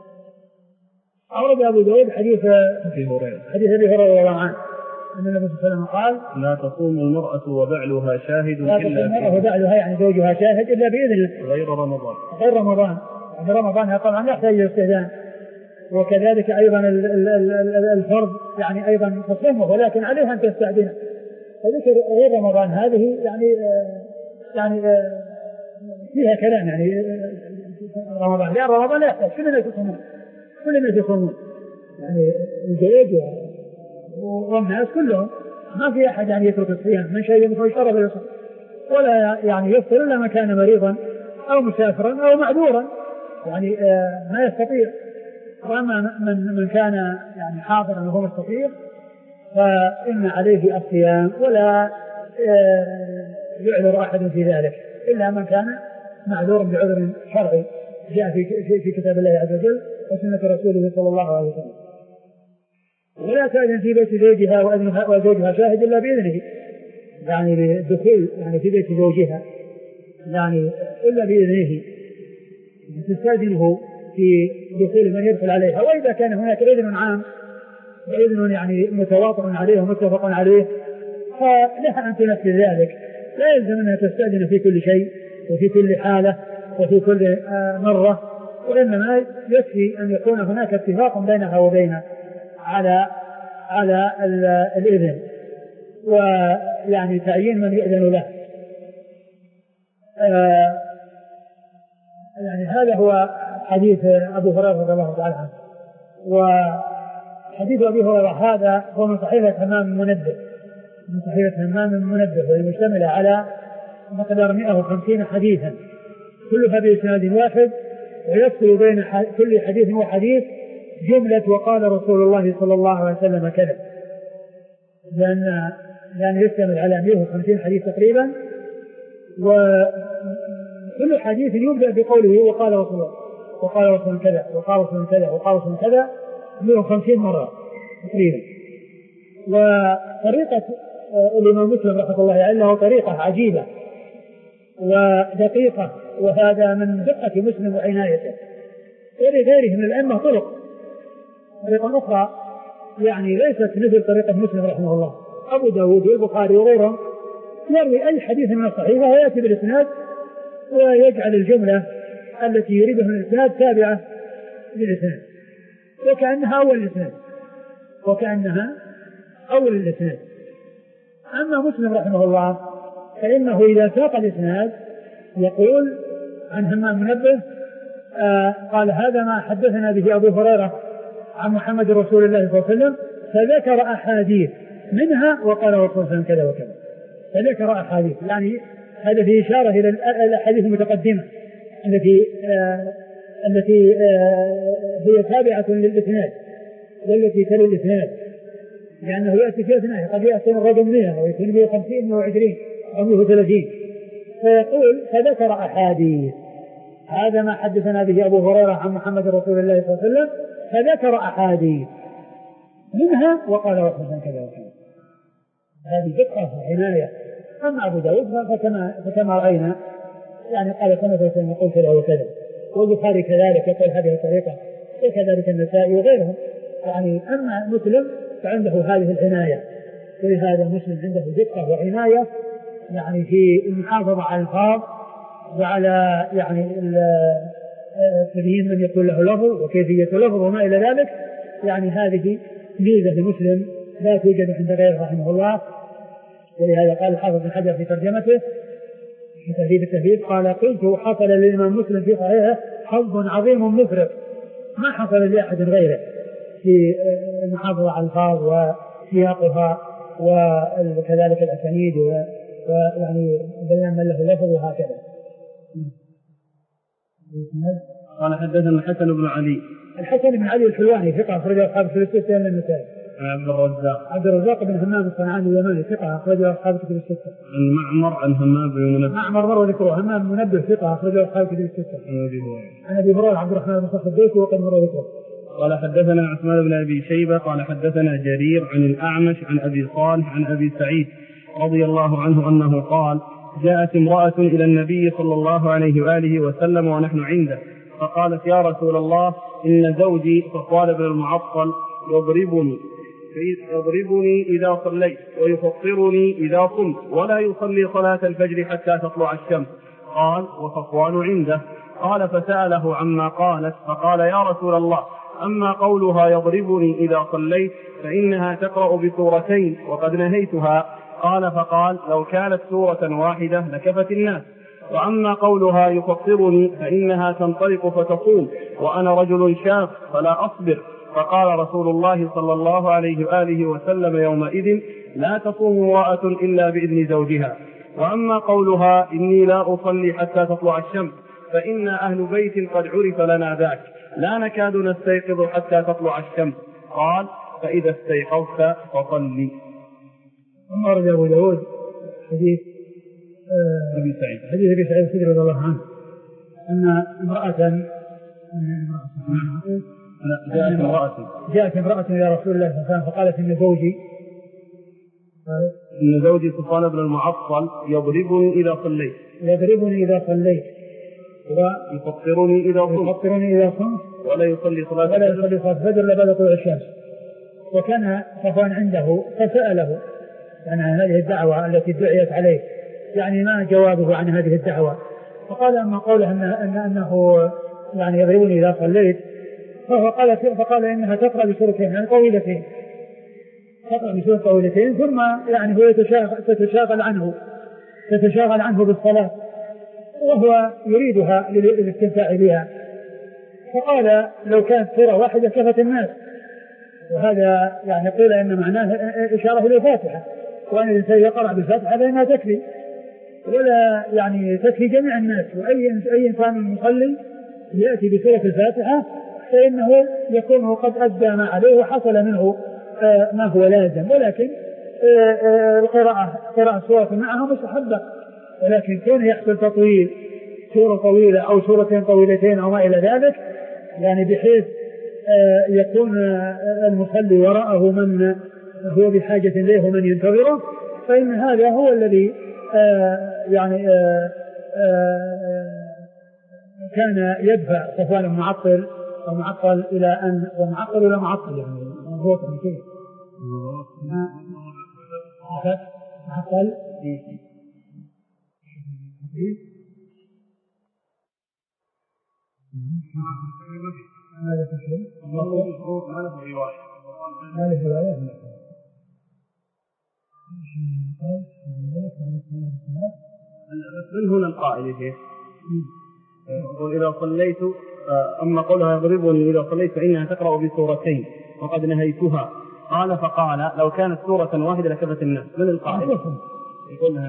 أورد أبو داود حديث حديث أبي هريرة رضي الله عنه أن النبي صلى الله عليه وسلم قال: لا تصوم المرأة وبعلها شاهد لا تصوم المرأة وبعلها يعني زوجها شاهد إلا بإذن غير رمضان غير رمضان يعني رمضان طبعا لا يحتاج إلى استئذان، وكذلك أيضا الفرض يعني أيضا تصومه ولكن عليها أن تستأذنه. فذكر غير رمضان هذه يعني يعني فيها كلام يعني رمضان لا رمضان لا يحتاج كلنا يصومون كلنا يصومون يعني الزوج والناس كلهم ما في أحد يعني يترك الصيام من شيء مثل شرب يصوم ولا يعني يفطر إلا من كان مريضا أو مسافرا أو معذورا يعني ما يستطيع. وأما من من كان يعني حاضرا وهو مستطيع فإن عليه الصيام ولا يعذر أحد في ذلك إلا من كان معذور بعذر شرعي جاء في في كتاب الله عز وجل وسنة رسوله صلى الله عليه وسلم. ولا تأذن في بيت زوجها وزوجها شاهد إلا بإذنه يعني للدخول يعني في بيت زوجها يعني إلا بإذنه تستأذنه في دخول من يدخل عليها. وإذا كان هناك إذن عام وإذن يعني متواطئ عليه ومتفق عليه فلها أن تنفذ ذلك، لا يلزم أنها تستأذن في كل شيء وفي كل حالة وفي كل مرة، وإنما يكفي أن يكون هناك اتفاق بينها وبينه على على الإذن ويعني تعيين من يؤذن له. يعني هذا هو حديث أبو هريرة رضي الله تعالى عنه. وحديث أبي هريرة هذا هو من صحيفة همام المنبه من صحيفة همام المنبه وهي مشتملة على مقدار مئة وخمسين حديثا كلها بإسناد واحد، ويفصل بين كل حديث وحديث جملة وقال رسول الله صلى الله عليه وسلم كذا، لأن يعني يشتمل على مئة وخمسين حديث تقريبا، وكل حديث يبدأ بقوله وقال رسول الله وقال رسول الله كذا وقال رسول الله كذا وقال رسول الله كذا مئة وخمسين مرة تقريبا. وطريقة الإمام مسلم رحمه الله يعني له طريقة عجيبة ودقيقة، وهذا من دقة مسلم وعنايته. ولغيره من الأئمة طرق طريقة أخرى يعني ليست مثل طريقة مسلم رحمه الله. أبو داود والبخاري وغيرهم يروي أي حديث من الصحيحة ويأتي بالإسناد ويجعل الجملة التي يريدها من الإسناد تابعة للإسناد وكأنها أول الإسناد وكأنها أول الإسناد. أما مسلم رحمه الله فإنه إذا ساق الإسناد يقول عن همام منبه آه قال هذا ما حدثنا به أبو هريرة عن محمد رسول الله صلى الله عليه وسلم، فذكر أحاديث منها وقال رسول الله كذا وكذا، فذكر أحاديث يعني هذا في إشارة إلى الأحاديث المتقدمة التي آه التي آه هي تابعة للإسناد والتي تلي الإسناد، لأنه يأتي في أثناء قد يأتي الرقم مئة ويكون مئة وخمسين مئة وعشرين أو مئة وثلاثين، فيقول فذكر أحاديث هذا ما حدثنا به أبو هريرة عن محمد رسول الله صلى الله عليه وسلم، فذكر أحاديث منها وقال رسول كذا وكذا. هذه دقة وعناية. أما أبو داود فكما, فكما رأينا يعني قال كما تسلم يقول كذا وكذا، والبخاري كذلك يقول هذه الطريقة، وكذلك النسائي وغيرهم يعني. أما مسلم فعنده هذه العناية، ولهذا مسلم عنده دقة وعناية يعني في المحافظة على الألفاظ وعلى يعني تبيين من يكون له لفظ وكيفية لفظ وما إلى ذلك. يعني هذه ميزة لمسلم لا توجد عند غيره رحمه الله. ولهذا قال الحافظ بن حجر في ترجمته في تهذيب التهذيب قال قلت حصل للإمام مسلم في صحيحه حظ عظيم مفرط ما حصل لأحد غيره في المحافظة على الألفاظ وسياقها وكذلك الأسانيد ويعني بيان من له لفظ وهكذا. قال حدثنا الحسن بن علي. الحسن بن علي الحلواني ثقة أخرجه أصحاب كتب الستة إلا النسائي. عبد الرزاق. عبد الرزاق بن همام الصنعاني اليماني ثقة أخرجه أصحاب كتب الستة. عن معمر عن همام بن منبه. معمر مر ذكره. همام بن منبه ثقة أخرجه أصحاب كتب الستة. عن أبي هريرة عبد الرحمن بن صخر الدوسي وقد مر ذكره. قال حدثنا عثمان بن أبي شيبة قال حدثنا جرير عن الأعمش عن أبي صالح عن أبي سعيد رضي الله عنه أنه قال جاءت امرأة إلى النبي صلى الله عليه وآله وسلم ونحن عنده فقالت يا رسول الله إن زوجي صفوان بن المعطل يضربني يضربني إذا صليت ويفطرني إذا صمت ولا يصلي صلاة الفجر حتى تطلع الشمس. قال وصفوان عنده. قال فسأله عما قالت فقال يا رسول الله أما قولها يضربني إذا صليت فإنها تقرأ بسورتين وقد نهيتها. قال فقال لو كانت سورة واحدة لكفت الناس. وأما قولها يفطرني فإنها تنطلق فتصوم وأنا رجل شاب فلا أصبر. فقال رسول الله صلى الله عليه وآله وسلم يومئذ لا تصوم امرأة إلا بإذن زوجها. وأما قولها إني لا أصلي حتى تطلع الشمس فإن أهل بيت قد عرف لنا ذاك لا نكاد نستيقظ حتى تطلع الشمس. قال فإذا استيقظت فصلي. أمر أبو داود حديث أبي سعيد حديث أبي سعيد الخدري رضي الله عنه أن امرأة جاءت امرأة جاءت امرأة إلى رسول الله صلى الله عليه وسلم فقالت إن زوجي إن زوجي صفوان بن المعطل يضربني إذا صليت يضربني إذا صليت ويفطرني إذا صمت يفطرني إذا صمت ولا يصلي صلاة ولا يصلي صلاة الفجر إلا بعد طلوع الشمس. وكان صفوان عنده فسأله عن هذه الدعوة التي دعيت عليه يعني ما جوابه عن هذه الدعوة. فقال أما قوله أن أن أنه يعني يضربني إذا صليت فهو قال فقال إنها تقرأ بسورتين يعني طويلتين تقرأ بسورة طويلتين ثم يعني هو تتشاغل عنه تتشاغل عنه بالصلاة وهو يريدها للاستمتاع بها. فقال لو كانت سورة واحدة كفت الناس. وهذا يعني قيل إن معناه إشارة إلى الفاتحة وأن الإنسان يقرأ بالفاتحة فإنها تكفي ولا يعني تكفي جميع الناس. وأي أي إنسان مصلي يأتي بسورة الفاتحة فإنه يكون قد أدى ما عليه وحصل منه ما هو لازم. ولكن القراءة قراءة سورة معها مستحبة ولكن كون يحصل تطويل سورة طويلة أو سورتين طويلتين أو ما إلى ذلك يعني بحيث يكون المصلي وراءه من هو بحاجة إليه ومن ينتظره فإن هذا هو الذي يعني كان يدفع صفوان المعطل ومعطل إلى أن ومعطل إلى معطل يعني هو كمثير معطل ما له شيء ما له رواية ما له رواية من هنا القائل فيه يقول إذا صليت أما قولها يضربني إذا صليت فإنها تقرأ بسورتين وقد نهيتها. قال فقال لو كانت سورة واحدة لكفت الناس. من القائل يقولها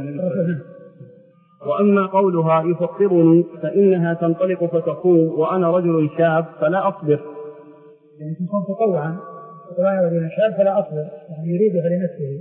وأما قولها يفطرني فإنها تنطلق فتصوم وأنا رجل شاب فلا أصبر يعني تكون تطوعا وأنا رجل شاب فلا أصبر يعني يريدها لنفسه.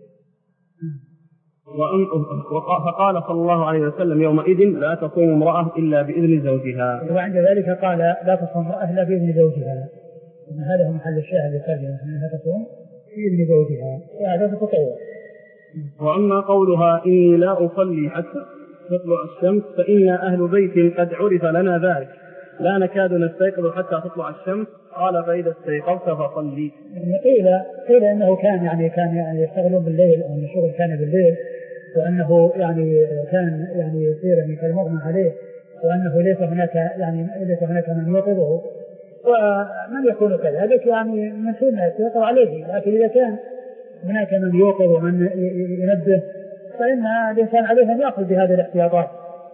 فقال صلى الله عليه وسلم يومئذ لا تصوم امرأة إلا بإذن زوجها. وعند ذلك قال لا تصوم امرأة إلا بإذن زوجها. هذا هو محل الشاهد للترجمة أنها تصوم بإذن زوجها وهذا تطوع. وأما قولها إني لا أصلي حتى تطلع الشمس فإن أهل بيت قد عرف لنا ذلك لا نكاد نستيقظ حتى تطلع الشمس. قال فإذا استيقظت فصلي. قيل قيل إنه كان يعني كان يعني يشتغلون بالليل أو الشغل كان بالليل وأنه يعني كان يعني يصير من كالمغمى عليه وأنه ليس هناك يعني ليس هناك من يوقظه ومن يكون كذلك يعني من سنة يستيقظ عليه. لكن إذا كان هناك من يوقظ ومن ينبه، فإن الإنسان عليه أن يأخذ بهذه الاحتياطات.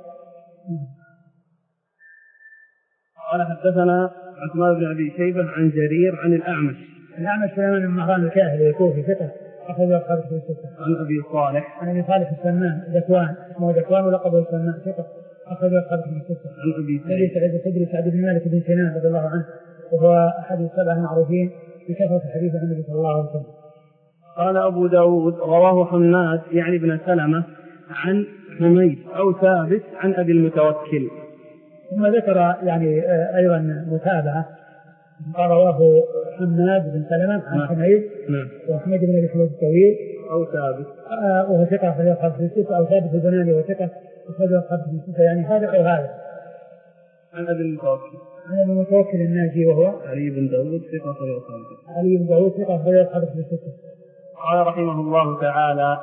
قال حدثنا عثمان بن أبي شيبة عن جرير عن الأعمش الأعمش سليمان بن مهران الكاهلي الكوفي ثقة أخرج أصحاب الكتب الستة. عن أبي صالح عن أبي صالح السمان ذكوان اسمه ذكوان ولقبه السمان ثقة أخرج أصحاب الكتب الستة. عن أبي سعيد الخدري سعد بن مالك بن سنان رضي الله عنه وهو أحد السبعة المعروفين بكثرة الحديث عن النبي صلى الله عليه وسلم. قال أبو داود رواه حماد يعني بن سلمة عن حميد أو ثابت عن أبي المتوكل. ثم ذكر يعني أيضا متابعة قال رواه حماد بن سلمة عن حميد وحميد بن أبي حميد الطويل أو ثابت وهو ثقة أخرج أصحاب الستة أو ثابت البناني وثقة أخرج أصحاب الستة يعني هذا أو هذا. عن أبي المتوكل عن أبي المتوكل الناجي وهو علي بن داود ثقة أخرج أصحاب الستة. علي بن داود ثقة أخرج أصحاب الستة. قال رحمه الله تعالى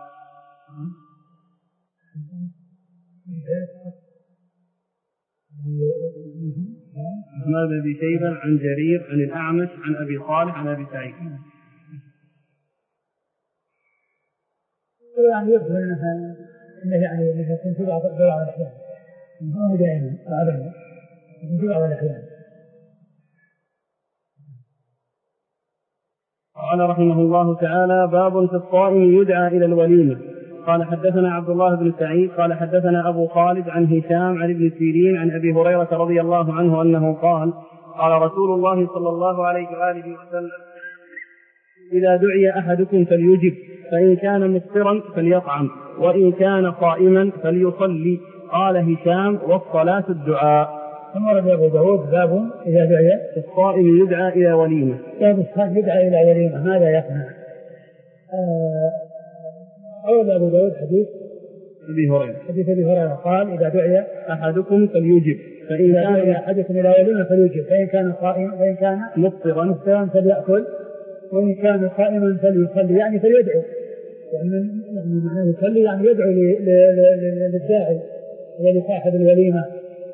عثمان بن أبي شيبة عن جرير عن الأعمش عن أبي صالح عن أبي سعيد. يعني يبدو أنها أنه يعني أنه يكون في بعض الأحيان مو دائما أبدا في بعض الأحيان. قال رحمه الله تعالى باب في الصائم يدعى إلى الوليمة. قال حدثنا عبد الله بن سعيد قال حدثنا أبو خالد عن هشام عن ابن سيرين عن أبي هريرة رضي الله عنه أنه قال قال رسول الله صلى الله عليه وآله وسلم إذا دعي أحدكم فليجب فإن كان مفطرا فليطعم وإن كان صائما فليصلي. قال هشام والصلاة الدعاء. ثم ورد أبو داود باب إذا دعي الصائم يدعى إلى وليمة. باب الصائم يدعى إلى وليمة ماذا يصنع؟ أول أبو داود حديث أبي هريرة حديث أبي هريرة قال إذا دعي أحدكم فليجب فإن كان أحدكم إلى وليمة فليجب فإن كان صائما فإن كان مفطرا مفطرا فليأكل وإن كان صائما فليصلي يعني فليدعو يعني معناه يصلي يعني يدعو للداعي ولصاحب الوليمة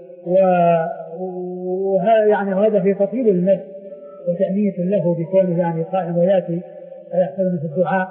وهذا يعني هذا في تطهير النفس وتأنية له بكونه يعني صائم ويأتي فيحصل في الدعاء.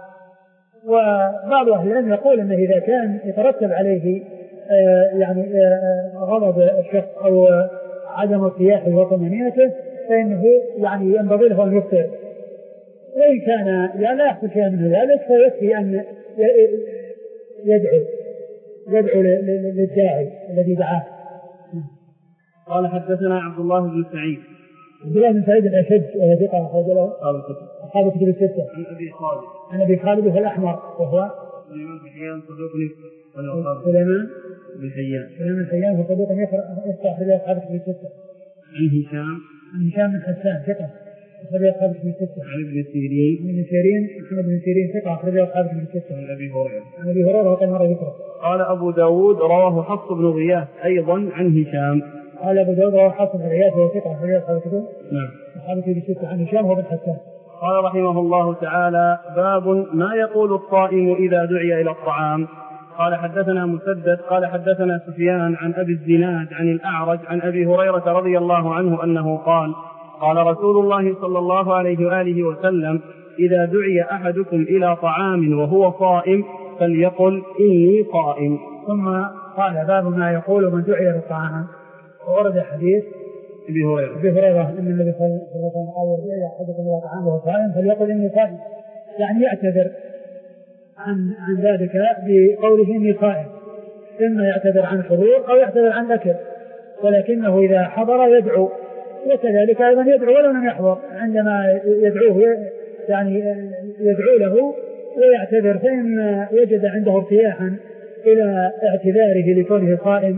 وبعض أهل العلم يقول أنه إذا كان يترتب عليه آه يعني آه غضب الشخص أو آه عدم ارتياحه وطمأنينته فإنه يعني ينبغي له أن يفطر. وإن كان يعني لا يحصل شيء من ذلك فيكفي أن يدعو يدعو للداعي الذي دعاه. قال حدثنا عبد الله بن سعيد عبد الله بن سعيد الأشج وهو ثقة أخرج له أصحاب الكتب الستة. عن أبي خالد عن أبي خالد وهو الأحمر وهو سليمان بن حيان صدوق سليمان بن حيان سليمان بن حيان هو صدوق يفتح في أصحاب الكتب الستة. عن هشام عن هشام بن حسان ثقة أخرج أصحاب الكتب الستة. عن ابن سيرين عن ابن سيرين محمد بن سيرين ثقة أخرج أصحاب الكتب الستة. عن أبي هريرة عن أبي هريرة وقد مر ذكره. قال أبو داود رواه حفص بن غياث أيضا عن هشام. قال أبو داود رواه حفص بن غياث وهو ثقة أخرج أصحاب الكتب. نعم. أصحاب الكتب الستة. عن هشام وهو بن حسان. قال رحمه الله تعالى باب ما يقول الصائم إذا دعي إلى الطعام. قال حدثنا مسدد قال حدثنا سفيان عن أبي الزناد عن الأعرج عن أبي هريرة رضي الله عنه أنه قال قال رسول الله صلى الله عليه وآله وسلم إذا دعي أحدكم إلى طعام وهو صائم فليقل إني صائم. ثم قال باب ما يقول من دعي إلى الطعام. وورد حديث أبي هريرة أبي هريرة أن النبي صلى الله عليه وسلم قال إذا دعي أحدكم إلى طعام وهو صائم فليقل إني صائم يعني يعتذر عن عن ذلك بقوله إني صائم إما يعتذر عن حضور أو يعتذر عن أكل ولكنه إذا حضر يدعو وكذلك أيضا يدعو ولو لم يحضر عندما يدعوه يعني يدعو له ويعتذر فإن وجد عنده ارتياحا إلى اعتذاره لكونه صائم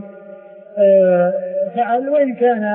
فعل وإن كان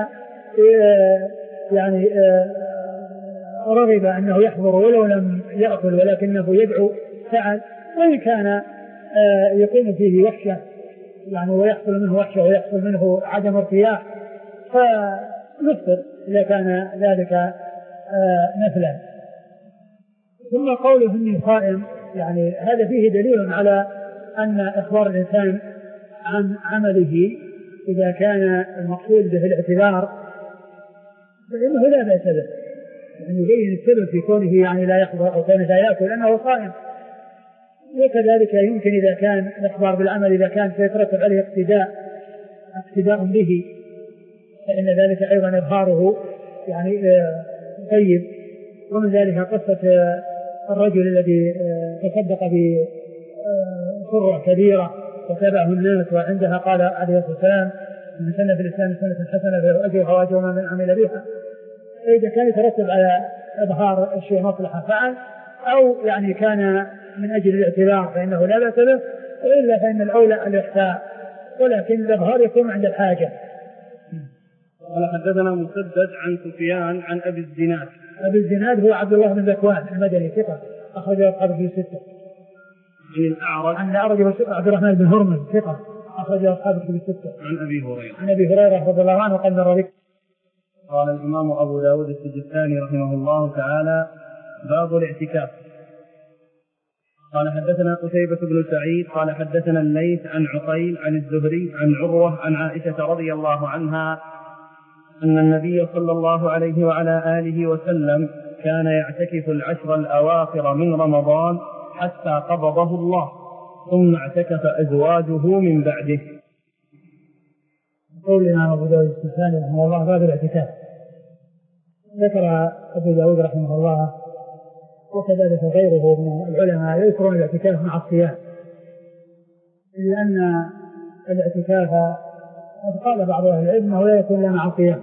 يعني رغب أنه يحضر ولو لم يأكل ولكنه يدعو فعل وإن كان يكون فيه وحشة يعني ويحصل منه وحشة ويحصل منه عدم ارتياح فنفطر إذا كان ذلك نفلا. ثم قوله إني صائم يعني هذا فيه دليل على أن إخبار الإنسان عن عمله إذا كان المقصود به الاعتذار فإنه لا بأس به يعني يبين السبب في كونه يعني لا يحضر أو كونه لا يأكل لأنه صائم. وكذلك يمكن إذا كان الإخبار بالعمل إذا كان سيترتب عليه اقتداء اقتداء به فإن ذلك أيضا إظهاره يعني طيب. ومن ذلك قصة الرجل الذي تصدق بسرة كبيرة وتابعه الناس وعندها قال عليه الصلاة والسلام من سنة في الإسلام سنة حسنة فله أجرها وأجر من عمل بها. إذا كان يترتب على إظهار الشيء مصلحة فعل أو يعني كان من أجل الاعتبار فإنه لا بأس به وإلا فإن الأولى الإخفاء ولكن الإظهار يكون عند الحاجة. قال حدثنا مسدد عن سفيان عن أبي الزناد. أبي الزناد هو عبد الله بن ذكوان المدني ثقة أخرجه أصحابه في الستة. عن الأعرج عن الأعرج عبد الرحمن بن هرمز ثقة أخرجه أصحابه في الستة. عن أبي هريرة عن أبي هريرة رضي الله عنه وقد مر ذكره. قال الإمام أبو داود السجستاني رحمه الله تعالى باب الاعتكاف. قال حدثنا قتيبة بن سعيد قال حدثنا الليث عن عقيل عن الزهري عن عروة عن عائشة رضي الله عنها أن النبي صلى الله عليه وعلى آله وسلم كان يعتكف العشر الأواخر من رمضان حتى قبضه الله ثم اعتكف أزواجه من بعده. قول الإمام أبو داود السجستاني رحمه الله باب الاعتكاف. ذكر أبو داود رحمه الله وكذلك غيره من العلماء يذكرون الاعتكاف مع الصيام لأن الاعتكاف قد قال بعض أهل العلم أنه لا يكون إلا مع الصيام.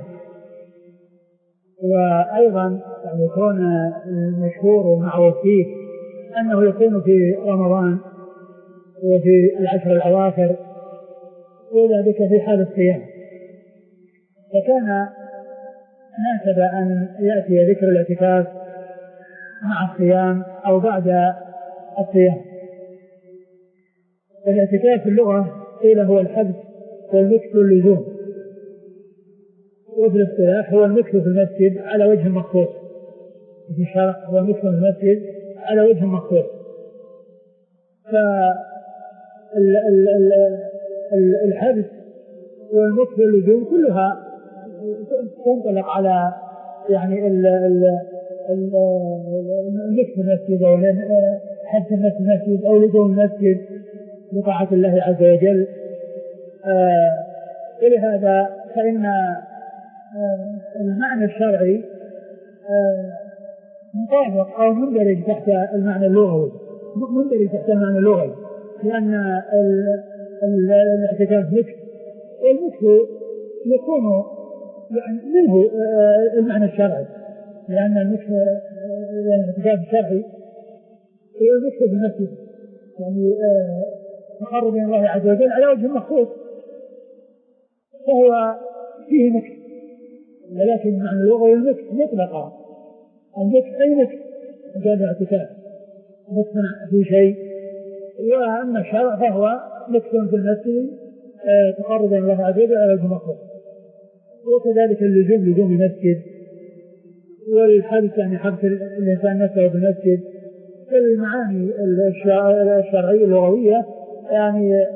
وأيضا يعني يكون المشهور ومعروف فيه أنه يكون في رمضان وفي العشر الأواخر وذلك في حال الصيام. فكان ناسب أن يأتي ذكر الاعتكاف مع الصيام أو بعد الصيام. الاعتكاف في اللغة قيل هو الحبس والمكث واللزوم وفي الاصطلاح هو المكث في المسجد على وجه مخصوص. في الشرع هو المكث في المسجد على وجه مخصوص. فالحبس والمكث واللزوم كلها تنطلق على يعني المكث في المسجد أو حبس النفس المسجد أو لزوم المسجد بطاعة الله عز وجل. ولهذا فإن المعنى الشرعي مطابق أو مندرج تحت المعنى اللغوي مندرج تحت المعنى اللغوي لأن الاعتكاف مكث والمكث يكون يعني منه المعنى الشرعي لأن المكث الاعتكاف الشرعي هو المكث في المسجد يعني تقرب إلى الله عز وجل على وجه مخصوص فهو فيه مكث. ولكن معنى اللغة المكث مطلقا المكث أي مكث مجال الاعتكاف مكث في شيء. وأما الشرع فهو مكث في المسجد تقرب إلى الله عز وجل على وجه مخصوص. وكذلك اللزوم لزوم المسجد والحبس يعني حبس الإنسان نفسه بالمسجد. المعاني الشرعية اللغوية يعني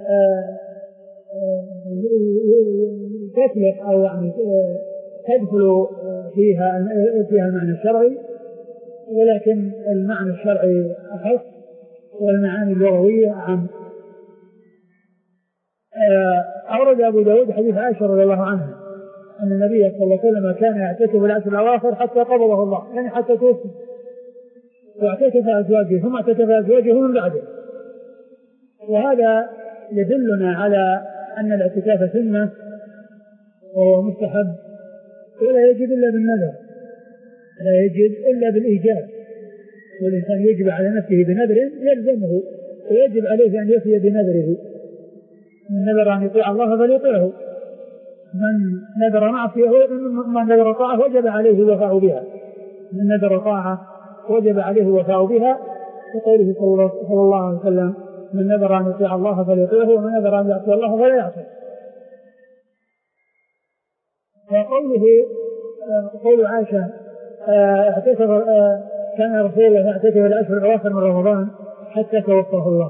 تطلق أو يعني تدخل فيها فيها المعنى الشرعي ولكن المعنى الشرعي أخص والمعاني اللغوية عام. أورد أبو داود حديث عائشة رضي الله عنها أن النبي صلى الله عليه وسلم كان يعتكف العشر الأواخر حتى قبضه الله يعني حتى توفي واعتكف أزواجه ثم اعتكف أزواجه من بعده. وهذا يدلنا على أن الاعتكاف سنة وهو مستحب ولا يجب إلا بالنذر لا يجب إلا بالإيجاب. والإنسان يجب على نفسه بنذر يلزمه ويجب عليه أن يفي بنذره. من نذر أن يطيع الله فليطيعه من نذر معصية من نذر طاعة وجب عليه الوفاء بها من نذر طاعة وجب عليه الوفاء بها. وقوله صلى الله عليه وسلم من نذر أن يطيع الله فليطيعه ومن نذر أن يعصي الله فلا يعصيه. وقوله قول عائشة اعتكف كان رسول الله يعتكف العشر الأواخر من رمضان حتى توفاه الله.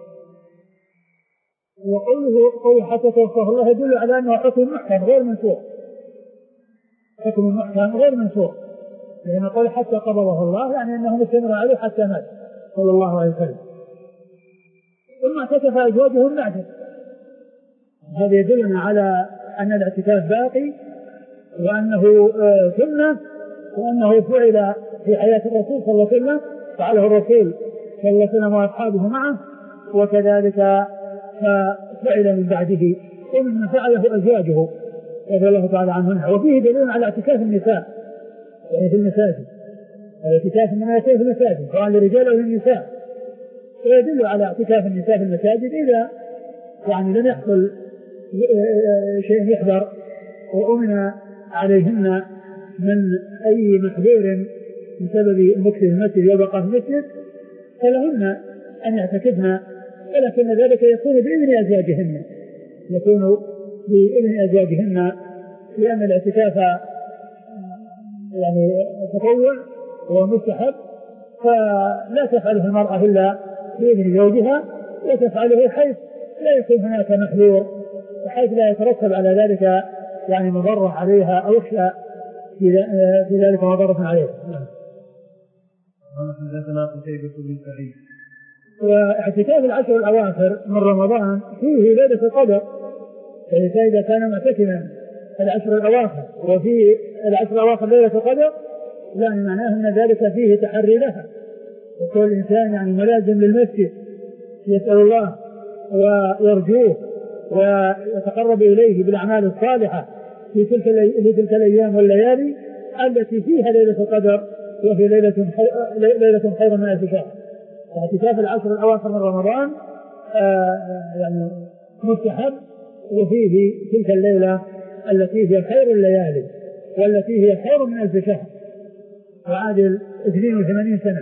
وقوله قول حتى توفاه الله يدل على أنه حكم محكم غير منسوخ حكم محكم غير منسوخ لأن نقول حتى قبضه الله يعني أنه مستمر عليه حتى مات صلى الله عليه وسلم. ثم اعتكف أزواجه بعده. هذا يدلنا على أن الاعتكاف باقي وأنه سنة وأنه فعل في حياة الرسول صلى الله عليه وسلم، فعله الرسول صلى الله عليه وسلم وأصحابه معه، وكذلك فعل من بعده ومن فعله أزواجه رضي الله تعالى عنهن. وفيه دليل على اعتكاف النساء يعني في المساجد، الاعتكاف إنما يكون في المساجد سواء للرجال أو للنساء، ويدل على اعتكاف النساء في المساجد إذا يعني لم يحصل شيء يحضر وأمن عليهن من أي محذور بسبب المكث في المسجد وبقاء في المسجد فلهن أن يعتكفن، ولكن ذلك يكون بإذن أزواجهن يكون بإذن أزواجهن لأن الاعتكاف يعني تطوع ومستحب، فلا تفعله المرأة إلا بإذن زوجها، وتفعله حيث لا يكون هناك محذور وحيث لا يترتب على ذلك يعني مضرة عليها أو يخشى في ذلك مضرة عليها. حدثنا قتيبة بن سعيد. واعتكاف العشر الأواخر من رمضان فيه ليلة القدر، فإذا كان معتكفا العشر الأواخر وفي العشر الأواخر ليلة القدر يعني معناه أن ذلك فيه تحري لها، وكل الإنسان يعني ملازم للمسجد يسأل الله ويرجوه ويتقرب إليه بالأعمال الصالحة في تلك, في تلك الأيام والليالي التي فيها ليلة القدر، وهي ليلة ليلة خير من ألف شهر. اعتكاف العشر الأواخر من رمضان آه يعني مستحب، وفيه تلك الليلة التي هي خير الليالي والتي هي خير من ألف شهر وعادل اثنين وثمانين سنة.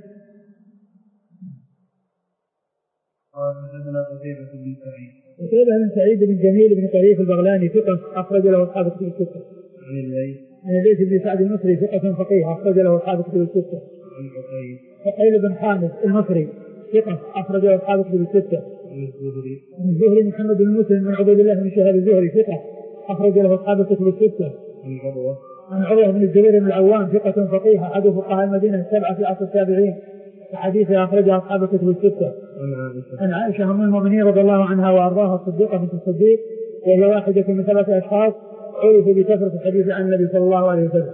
قال حدثنا قتيبة بن سعيد. قتيبة بن سعيد بن جميل بن طريف البغلاني ثقة أخرج له أصحاب الكتب الستة. عن الليث عن الليث بن سعد المصري ثقة فقيه أخرج له أصحاب الكتب الستة. عن عقيل عقيل بن حامد المصري ثقة أخرج له أصحاب الكتب الستة. عن الزهري عن الزهري محمد بن مسلم بن عبيد الله بن شهاب الزهري ثقة أخرج له أصحاب الكتب الستة. عن عروة عن عروة بن الزبير بن العوام ثقة فقيه أحد فقهاء المدينة السبعة في عصر التابعين، حديثه أخرجه أصحاب الكتب الستة. عن عائشة أم المؤمنين رضي الله عنها وأرضاها الصديقة بنت الصديق، وهي واحدة من ثلاثة أشخاص عرفوا بكثرة الحديث عن النبي صلى الله عليه وسلم.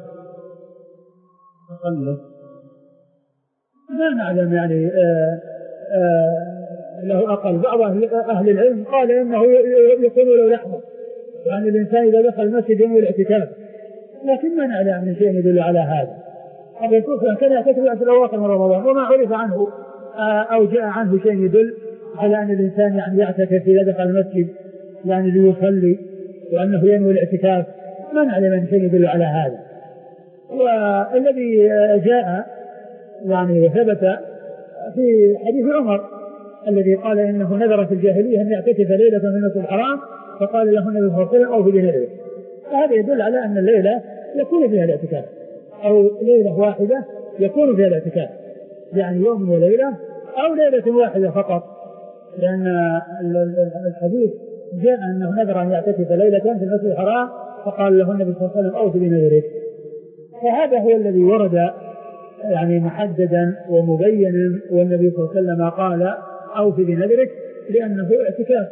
تقلص ما نعلم يعني آآ آآ له أقل. بعض أهل العلم قال إنه يكون له لحظة، يعني الإنسان إذا دخل المسجد ينوي الاعتكاف، لكن ما نعلم من شيء يدل على هذا. الرسول كان يعتكف في الأواخر من رمضان وما عرف عنه أو جاء عنه شيء يدل على أن الإنسان يعني يعتكف إذا دخل المسجد يعني ليصلي وأنه ينوي الاعتكاف، ما نعلم من شيء يدل على هذا. والذي جاء يعني ثبت في حديث عمر الذي قال إنه نذر في الجاهلية أن يعتكف ليلة في المسجد الحرام فقال له النبي صلى الله عليه وسلم أو في ليلة، فهذا يدل على أن الليلة يكون فيها الاعتكاف أو ليلة واحدة يكون فيها الاعتكاف، يعني يوم وليلة أو ليلة واحدة فقط، لأن الحديث جاء أنه نذر أن يعتكف ليلة في المسجد الحرام فقال له النبي صلى الله عليه وسلم أوف بنذرك، فهذا هو الذي ورد يعني محددا ومبينا، والنبي صلى الله عليه وسلم قال أوف بنذرك لأنه اعتكاف.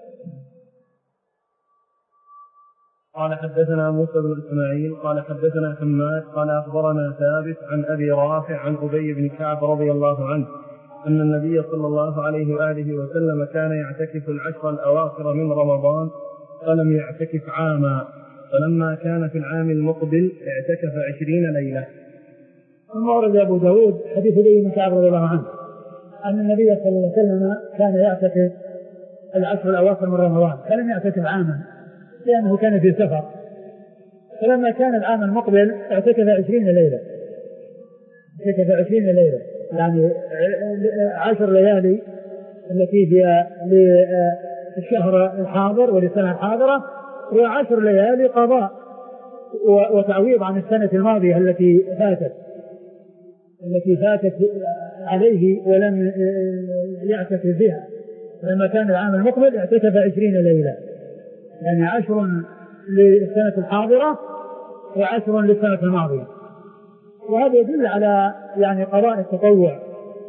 قال حدثنا موسى بن إسماعيل قال حدثنا حماد قال أخبرنا ثابت عن أبي رافع عن أبي بن كعب رضي الله عنه أن النبي صلى الله عليه وآله وسلم كان يعتكف العشر الأواخر من رمضان فلم يعتكف عاما، فلما كان في العام المقبل اعتكف عشرين ليلة. ثم ورد أبو داود حديث أبي بن كعب رضي الله عنه أن النبي صلى الله عليه وسلم كان يعتكف العشر الأواخر من رمضان فلم يعتكف عاما لأنه كان في سفر، فلما كان العام المقبل اعتكف عشرين ليلة اعتكف عشرين ليلة يعني عشر ليالي التي هي للشهر الحاضر وللسنة الحاضرة، وعشر ليالي قضاء وتعويض عن السنة الماضية التي فاتت التي فاتت عليه ولم يعتكف بها. لما كان العام المقبل اعتكف عشرين ليلة، يعني عشر للسنة الحاضرة وعشر للسنة الماضية. وهذا يدل على يعني قضاء التطوع،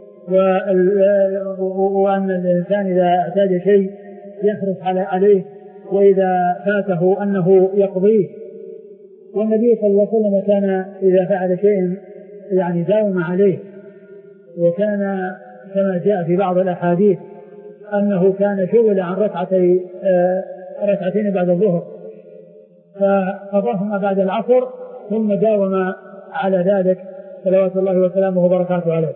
وأن الإنسان إذا احتاج شيء يحرص عليه، وإذا فاته أنه يقضيه. والنبي صلى الله عليه وسلم كان إذا فعل شيء يعني داوم عليه، وكان كما جاء في بعض الأحاديث أنه كان شغل عن ركعتي ركعتين بعد الظهر فقضاهما بعد العصر ثم داوم على ذلك صلوات الله وسلامه وبركاته عليه.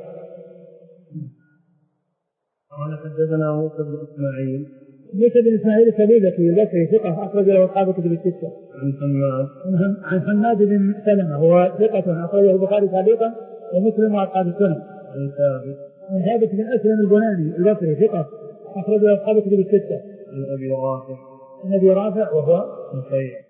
قال حدثنا موسى بن اسماعيل موسى بن اسماعيل الكليبكي البصري ثقة أخرج له أصحاب كتب الستة. عن حماد عن حماد بن سلمة هو ثقة أخرجه البخاري تعليقا ومسلم وأصحاب السنن. عن ثابت عن ثابت بن أسلم البناني البصري ثقة أخرج له أصحاب كتب الستة. عن أبي رافع عن أبي رافع وهو نفيع